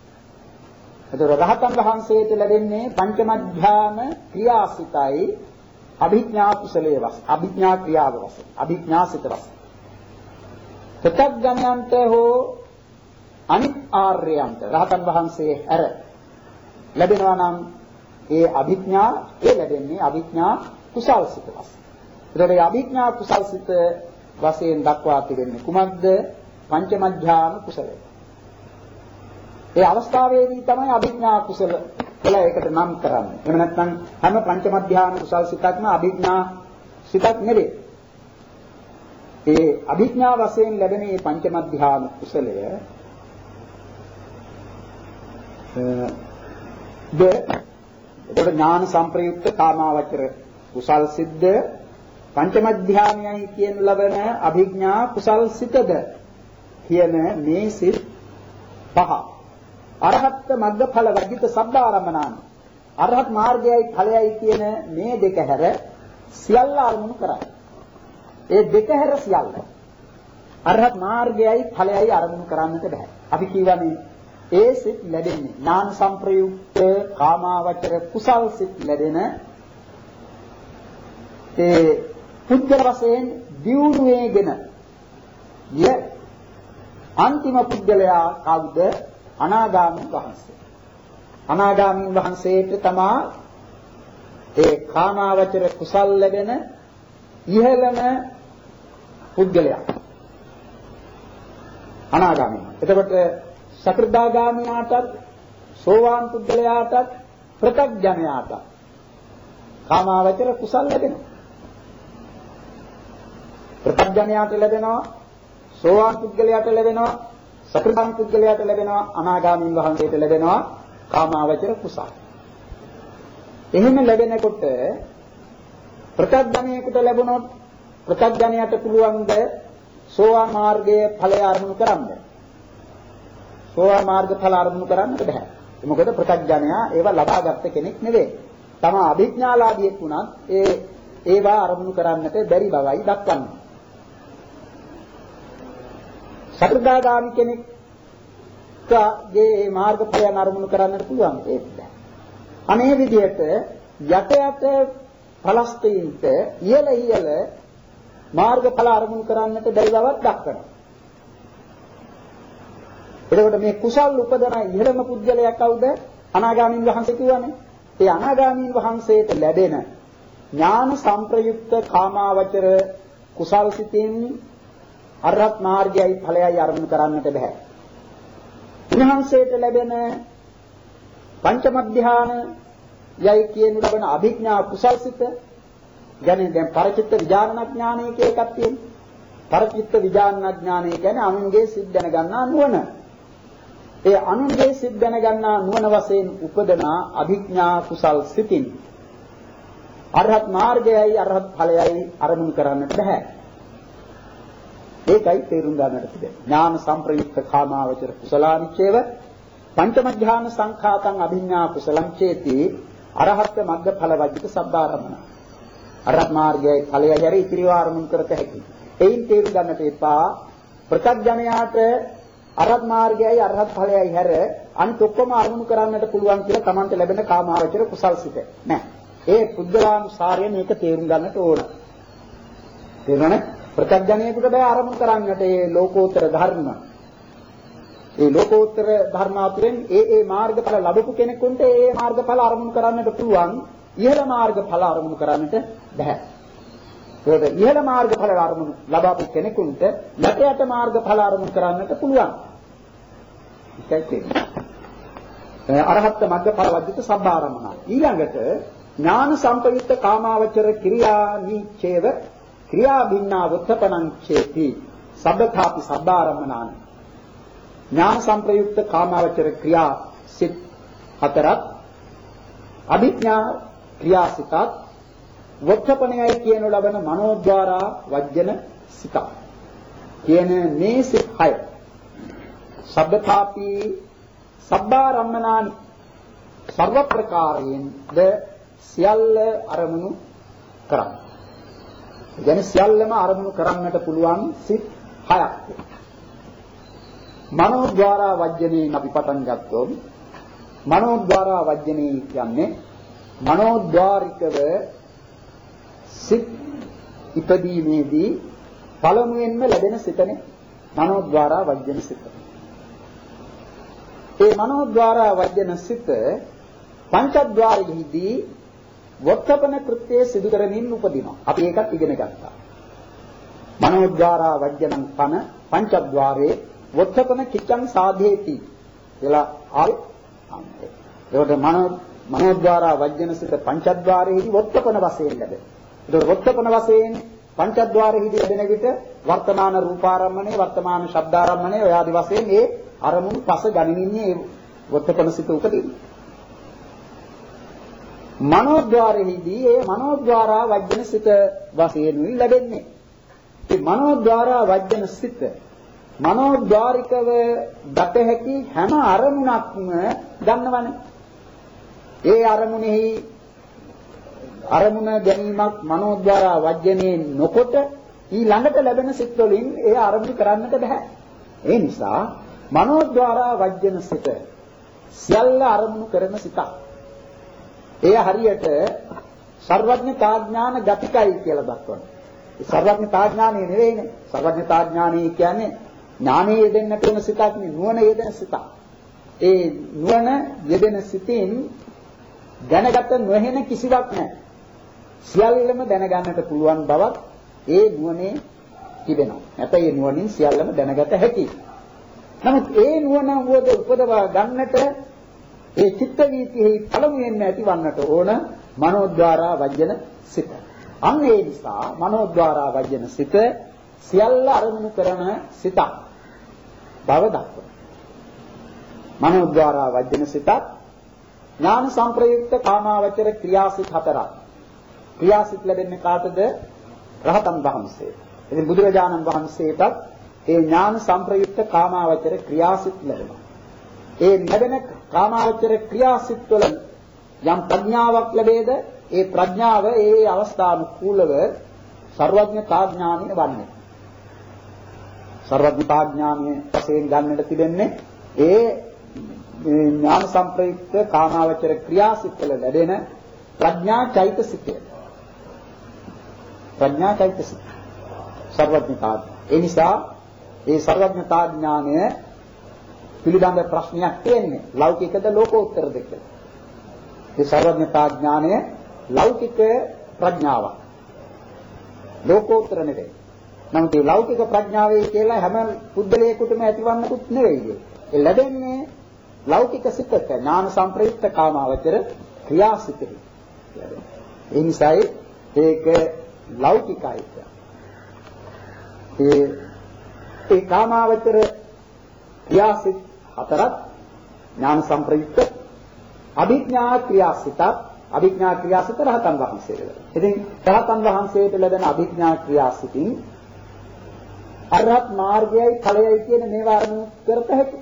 Speaker 1: එතකොට රහතන් වහන්සේට ලැබෙන්නේ පංචමඥාන ක්‍රියාසිතයි අභිඥා කුසලයේ වස් අභිඥා ක්‍රියාව වශයෙන් අභිඥා සිත වශයෙන්. ප්‍රත්‍යඥයන්ට හෝ අනිත් ආර්යයන්ට රහතන් වහන්සේ ඇර ලැබෙනවා නම් ඒ අභිඥා ඒ ලැබෙන්නේ අභිඥා කුසල් සිත වශයෙන්. එතකොට මේ අභිඥා කුසල් සිත වශයෙන් දක්වා තිබෙන්නේ කුමක්ද? පංචමඥාන කුසලය. ඒ අවස්ථාවේදී තමයි අභිඥා කුසල කියලා ඒකට නම් කරන්නේ. එහෙම නැත්නම් හැම පංචමඥාන කුසල් සිතක්ම අභිඥා සිතක් නෙවේ. ඒ අභිඥා වශයෙන් ලැබෙන මේ පංචමඥාන කුසලය ද ඒකට ඥාන සංප්‍රයුක්ත කාමාවචර කුසල් සිද්ද පංචමඥානයයි කියන ලබන අභිඥා කුසල් සිතද කියන මේ සිත් පහ අරහත් මග්ගඵල වර්ගිත සබ්බාරම්මනාන අරහත් මාර්ගයයි ඵලයයි කියන මේ දෙක හැර සියල්ල අරමුණු කරයි. ඒ දෙක හැර සියල්ල. අරහත් මාර්ගයයි ඵලයයි අරමුණු කරන්නට බෑ. අපි කියවනේ ඒ සිත් ලැබෙන්නේ ඥාන සංප්‍රයුක්ත කාමාවචර කුසල් සිත් ලැබෙන ඒ පුද්ගල වශයෙන් දියුණු වේගෙන ය අන්තිම පුද්ගලයා කවුද? අනාගාමී වහන්සේ. අනාගාමී වහන්සේට තමා ඒ කාමාවචර කුසල් ලැබෙන ඉහළම පුද්ගලයා අනාගාමී. එතකොට සකෘදාගාමියාටත් සෝවාන් පුද්ගලයාටත් ප්‍රත්‍යඥයාටත් කාමාවචර කුසල් ලැබෙනවා. ප්‍රත්‍යඥයාට ලැබෙනවා, සෝවාන් පුද්ගලයාට ලැබෙනවා, සකෘදාගාමී පුද්ගලයාට ලැබෙනවා, අනාගාමී වහන්සේට ලැබෙනවා කාමාවචර කුසල්. එහෙම ලැබෙනකොට ප්‍රත්‍යඥයෙකුට ලැබුණොත් ප්‍රත්‍යඥයට පුළුවන් ද සෝවාන් මාර්ගයේ ඵලය අරමුණු කරන්න. සෝවාන් මාර්ග ඵල අරමුණු කරන්නට බෑ. මොකද ප්‍රත්‍යඥයා ඒවා ලබාගත් කෙනෙක් නෙවෙයි. තම අභිඥාලාභියෙක් වුණත් ඒ ඒවා අරමුණු කරන්නට බැරි බවයි දක්වන්නේ. සකෘදාගාමි කෙනෙක්ගේ මාර්ග ඵලයන් අරමුණු කරන්නට පුළුවන් ඒක බෑ. අනේ විදිහට යට යට ඵලස්තීන්ට ඉහළ ඉහළ මාර්ග ඵල අරමුණු කරන්නට බැරි බවක් දක්වනවා. එතකොට මේ කුසල් උපදන ඉහළම පුද්ගලයා කවුද? අනාගාමීන් වහන්සේ කියවනේ. ඒ අනාගාමීන් වහන්සේට ලැබෙන ඥාන සංප්‍රයුක්ත කාමාවචර කුසල් සිතින් අරහත් මාර්ගයයි ඵලයයි අරමුණු කරන්නට බෑ. උන්වහන්සේට ලැබෙන පංචම ධ්‍යාන යයි කියන ලබන අභිඥා කුසල් සිත කියන්නේ දැන් පරචිත්ත විඥාන ඥානය කියලා එකක් තියෙනවා. පරචිත්ත විඥාන ඥානය කියන්නේ අනුන්ගේ සිත් දැනගන්නා නුවණ. ඒ අනුන්ගේ සිත් දැනගන්නා නුවණ වශයෙන් උපදනා අභිඥා කුසල් සිතින් අරහත් මාර්ගයයි අරහත් ඵලයයි අරමුණු කරන්නට බෑ. ඒකයි තේරුම් ගන්නට තිබෙන්නේ. ඥාන සංප්‍රයුක්ත කාමාවචර කුසලානිච්චේව පංචම ධ්‍යාන සංඛාතං අභිඥා කුසලං චේති අරහත් මග්ග ඵල වජ්ජිත සබ්බාරමණ. අරහත් මාර්ගයයි ඵලයයි හැර ඉතිරි ආරමුණු කරත හැකියි. එයින් තේරුම් ගන්නට එපා ප්‍රත්‍යඥයාට අරහත් මාර්ගයයි අරහත් ඵලයයි හැර අනිත් ඔක්කොම අරමුණු කරන්නට පුළුවන් කියලා Tamante ලැබෙන කාමාවචර කුසල් සිත. නෑ. ඒ පුද්ගලානුසාරයෙන් මේක තේරුම් ගන්නට ඕන. තේරුණානේ? ප්‍රත්‍යඥයෙකුට බෑ අරමුණු කරන්නට ඒ ලෝකෝත්තර ධර්ම. ඒ ලෝකෝත්තර ධර්ම අතරින් ඒ ඒ මාර්ගඵල ලැබපු කෙනෙකුට ඒ ඒ මාර්ගඵල අරමුණු කරන්නට පුළුවන්. ඉහළ මාර්ගඵල අරමුණු කරන්නට බෑ. ඒකට ඉහළ මාර්ගඵල අරමුණු ලබාපු කෙනෙකුට යට යට මාර්ගඵල අරමුණු කරන්නට පුළුවන්. ඒකයි කියන්නේ. අරහත් මග්ගඵල වජ්ජිත සබ්බාරමණ. ඊළඟට ඥාන සංපයුක්ත කාමාවචර ක්‍රියා නිච්ඡේව ක්‍රියා භින්නා වුත්තපනං චේති සබ්බථාපි සබ්බාරමණාන. ඥාන සංප්‍රයුක්ත කාමාවචර ක්‍රියා සිත් හතරක් අභිඥා ක්‍රියා සිතත් වොත්තපණයයි කියනු ලබන මනෝද්වාරා වජ්ජන සිත කියන මේ සිත් හය සබ්බථාපි සබ්බාරම්මනානි සර්ව ප්‍රකාරයෙන් ද සියල්ල අරමුණු කරා. කියන්නේ සියල්ලම අරමුණු කරන්නට පුළුවන් සිත් හයක්. මනෝද්වාරා වජ්ජනේ අපි පටන් ගත්තොත් මනෝද්වාරා වජ්ජනේ කියන්නේ මනෝද්වාරිකව සිත් ඉපදීමේදී පළමුවෙන්ම ලැබෙන සිතනේ මනෝද්වාරා වජ්ජන සිත. ඒ මනෝද්වාරා වජ්ජන සිත පංචද්වාරෙහිදී වොත්තපන කෘත්‍යය සිදු කරමින් උපදිනවා. අපි ඒකත් ඉගෙන ගත්තා. මනෝද්වාරා වජ්ජනං පන පංචද්වාරේ වොත්තපන කිච්ඡං සාධේති කියලා ආවේ. ඒකට මනෝ මනෝද්වාරා වජ්ජන සිත පංචද්වාරෙහිදී වොත්තපන වශයෙන් ලැබෙනවා. ඒක වොත්තපන වශයෙන් පංචද්වාරෙහිදී ලැබෙන විට වර්තමාන රූපාරම්මණය, වර්තමාන ශබ්දාරම්මණය ඔය ආදි වශයෙන් ඒ අරමුණු පස ගණනින්නේ ඒ වොත්තපන සිත උපදිනවා. මනෝද්වාරෙහිදී ඒ මනෝද්වාරා වජ්ජන සිත වශයෙන් ලැබෙන්නේ. මේ මනෝද්වාරා වජ්ජන සිත මනෝද්වාරිකව දත හැකි හැම අරමුණක්ම ගන්නවනේ. ඒ අරමුණෙහි අරමුණ ගැනීමක් මනෝද්වාරා වජ්ජනේ නොකොට ඊළඟට ලැබෙන සිත් වලින් ඒ අරමුණු කරන්නට බෑ. ඒ නිසා මනෝද්වාරා වජ්ජන සිත සියල්ල අරමුණු කරන සිතක්. ඒ හරියට සර්වඥතා ඥාන ගතිකයි කියලා දක්වනවා. ඒ සර්වඥතා ඥානෙ නෙවෙයිනේ. සර්වඥතා ඥානෙ කියන්නේ ඥානෙ යෙදෙන්නට වෙන සිතක් නෙවෙයි, නුවණ යෙදෙන සිතක්. ඒ නුවණ යෙදෙන සිතින් දැනගත නොහෙන කිසිවක් නැහැ. සියල්ලම දැනගන්නට පුළුවන් බවක් ඒ නුවණේ තිබෙනවා. නැත්නම් ඒ නුවණින් සියල්ලම දැනගත හැකියි. නමුත් ඒ නුවණ වුවද උපදවා ගන්නට ඒ චිත්ත වීතිෙහි පළමුවෙන්ම ඇතිවන්නට ඕන මනෝද්වාරා වජ්ජන සිත. අන්න ඒ නිසා මනෝද්වාරා වජ්ජන සිත සියල්ල අරමුණු කරන සිතක් බව දක්වනවා. මනෝද්වාරා වජ්ජන සිතත් ඥාන සංප්‍රයුක්ත කාමාවචර ක්‍රියාසිත හතරක්. ක්‍රියාසිත ලැබෙන්නේ කාටද? රහතන් වහන්සේ. ඉතින් බුදුරජාණන් වහන්සේටත් ඒ ඥාන සංප්‍රයුක්ත කාමාවචර ක්‍රියාසිත ලැබෙනවා. ඒ ලැබෙන කාමාවචර ක්‍රියාසිත වල යම් ප්‍රඥාවක් ලැබේද? ඒ ප්‍රඥාව ඒ අවස්ථානුකූලව සර්වඥතා ඥානය වන්නේ. සර්වඥතා ඥානය වශයෙන් ගන්නට තිබෙන්නේ ඒ ඥාන සංප්‍රයුක්ත කාමාවචර ක්‍රියාසිත වල ලැබෙන ප්‍රඥා චෛතසිකය. ප්‍රඥා චෛතසික සර්වඥතා. ඒ නිසා ඒ සර්වඥතා ඥානය පිළිබඳ ප්‍රශ්නයක් තියෙන්නේ ලෞකිකද ලෝකෝත්තරද කියලා. ඒ සර්වඥතා ඥානය ලෞකික ප්‍රඥාවක්. ලෝකෝත්තර නෙවෙයි. නමුත් ඒ ලෞකික ප්‍රඥාවේ කියලා හැම පුද්ගලයෙකුටම ඇතිවන්නකුත් නෙවෙයි. ඒ ලැබෙන්නේ ලෞකික සිතක ඥාන සංප්‍රයුක්ත කාමාවචර ක්‍රියාසිතේ. ඒ නිසායි ඒක ලෞකිකයි. ඒ ඒ කාමාවචර ක්‍රියාසිත හතරක් ඥාන සංප්‍රයුක්ත අභිඥා ක්‍රියාසිත අභිඥා ක්‍රියාසිත රහතන් වහන්සේට. ඉතින් රහතන් වහන්සේට ලැබෙන අභිඥා ක්‍රියාසිතින් අරහත් මාර්ගයයි ඵලයයි කියන මේවා අරමුණු කරත හැකි.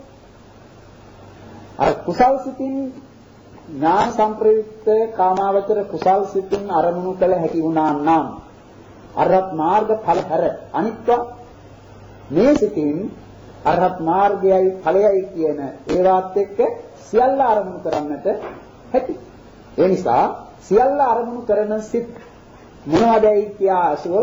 Speaker 1: අර කුසල් සිතින් ඥාන සංප්‍රයුක්ත කාමාවචර කුසල් සිතින් අරමුණු කළ හැකි වුණා නම් අරහත් මාර්ග ඵල හැර අනිත්වා මේ සිතින් අරහත් මාර්ගයයි ඵලයයි කියන ඒවාත් එක්ක සියල්ල අරමුණු කරන්නට හැකි. ඒ නිසා සියල්ල අරමුණු කරන සිත් මොනවදයි කියා අසුවොත්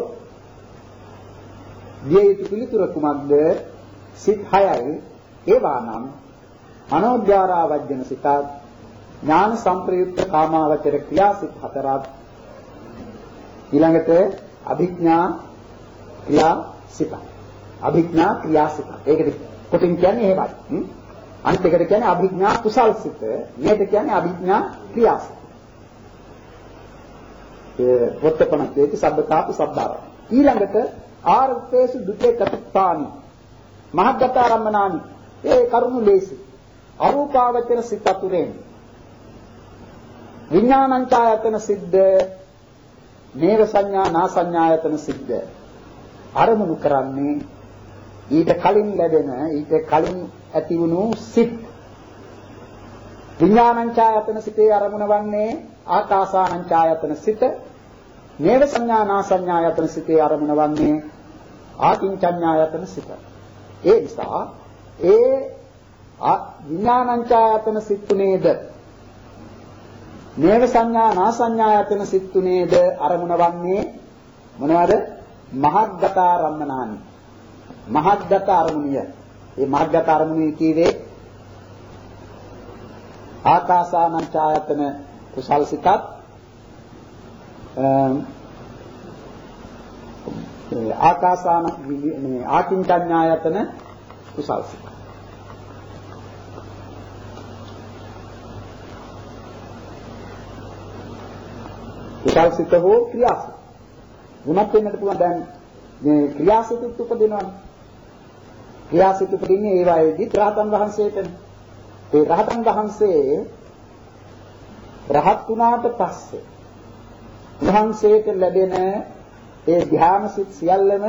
Speaker 1: දිය යුතු පිළිතුර කුමක්ද? සිත් හයයි. ඒවා නම් මනෝද්වාරා වජ්ජන සිතත්, ඥාන සංප්‍රයුක්ත කාමාවචර ක්‍රියාසිත හතරක්, ඊළඟට අභිඥා ක්‍රියාසිත. අභිඥා ක්‍රියාසිත. ඒකද කොටින් කියන්නේ එහෙමයි. අනිත් එකට කියන්නේ අභිඥා කුසල් සිත. මේකට කියන්නේ අභිඥා ක්‍රියාසිත. ඒ වොත්තපණකේති සබ්බතාපි සබ්බාර. ඊළඟට ආර්ථේසු දුතේ කතිපානි මහග්ගතාරම්මනානි. ඒ කරුණු ලේසි. අරූපාවචර සිත අතුරෙන් විඥානංචායතන සිද්ද, නේව සංඥා නා සංඥායතන සිද්ද අරමුණු කරන්නේ ඊට කලින් ලැබෙන ඊට කලින් ඇති වුණු සිත්. විඥානංචායතන සිතේ අරමුණ වන්නේ ආකාසානංචායතන සිත. නේව සංඥා නා සංඥායතන සිතේ අරමුණ වන්නේ ආකින්චඤ්ඤායතන සිත. ඒ නිසා ඒ විඥානංචායතන සිත් තුනේද නේව සංඥා නා සංඥායතන සිත් තුනේද අරමුණ වන්නේ මොනවද? මහග්ගතාරම්මනානි. මහග්ගත අරමුණිය. මේ මහග්ගත අරමුණිය කීවේ ආකාසානංචායතන කුසල් සිතත් ආකාසාන මේ ආකින්චඤ්ඤායතන කුසල් සිත. කුසල් සිත හෝ ක්‍රියාසිත. ගුණත් වෙන්නට පුළුවන්. දැන් මේ ක්‍රියාසිත උපදිනවනේ. ක්‍රියාසිත උපදින්නේ ඒ වගේදී රහතන් වහන්සේට. ඒ රහතන් වහන්සේ රහත් වුණාට පස්සේ වහන්සේට ලැබෙන ඒ ධ්‍යාන සිත් සියල්ලම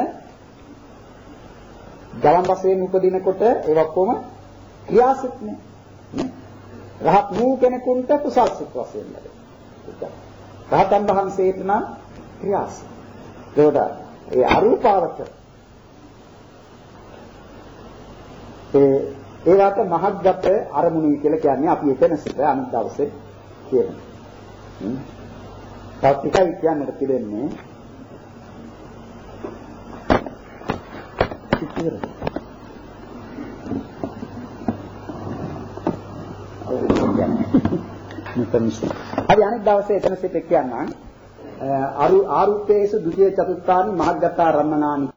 Speaker 1: ගලන් වශයෙන් උපදිනකොට ඒ ඔක්කොම ක්‍රියාසිතනේ. රහත් වූ කෙනෙකුට කුසල් සිත් වශයෙන් ලැබෙනවා. රහතන් වහන්සේට නම් ක්‍රියාසිත. ඒකට ඒ අරූපාවචර ඒ ඒවට මහත්ගත අරමුණුයි කියලා කියන්නේ අපි එතන සිට අනිත් දවසේ කියනවා. හ්ම්. තාක්ෂිකයි කියන්නට පිළිෙන්නේ ඉතිරි. අපි අනිත් දවසේ එතන සිට කියන්නම් අරු ආරුප්පේසු ද්විතීය චතුත්ථානි මහත්ගත රම්මනානි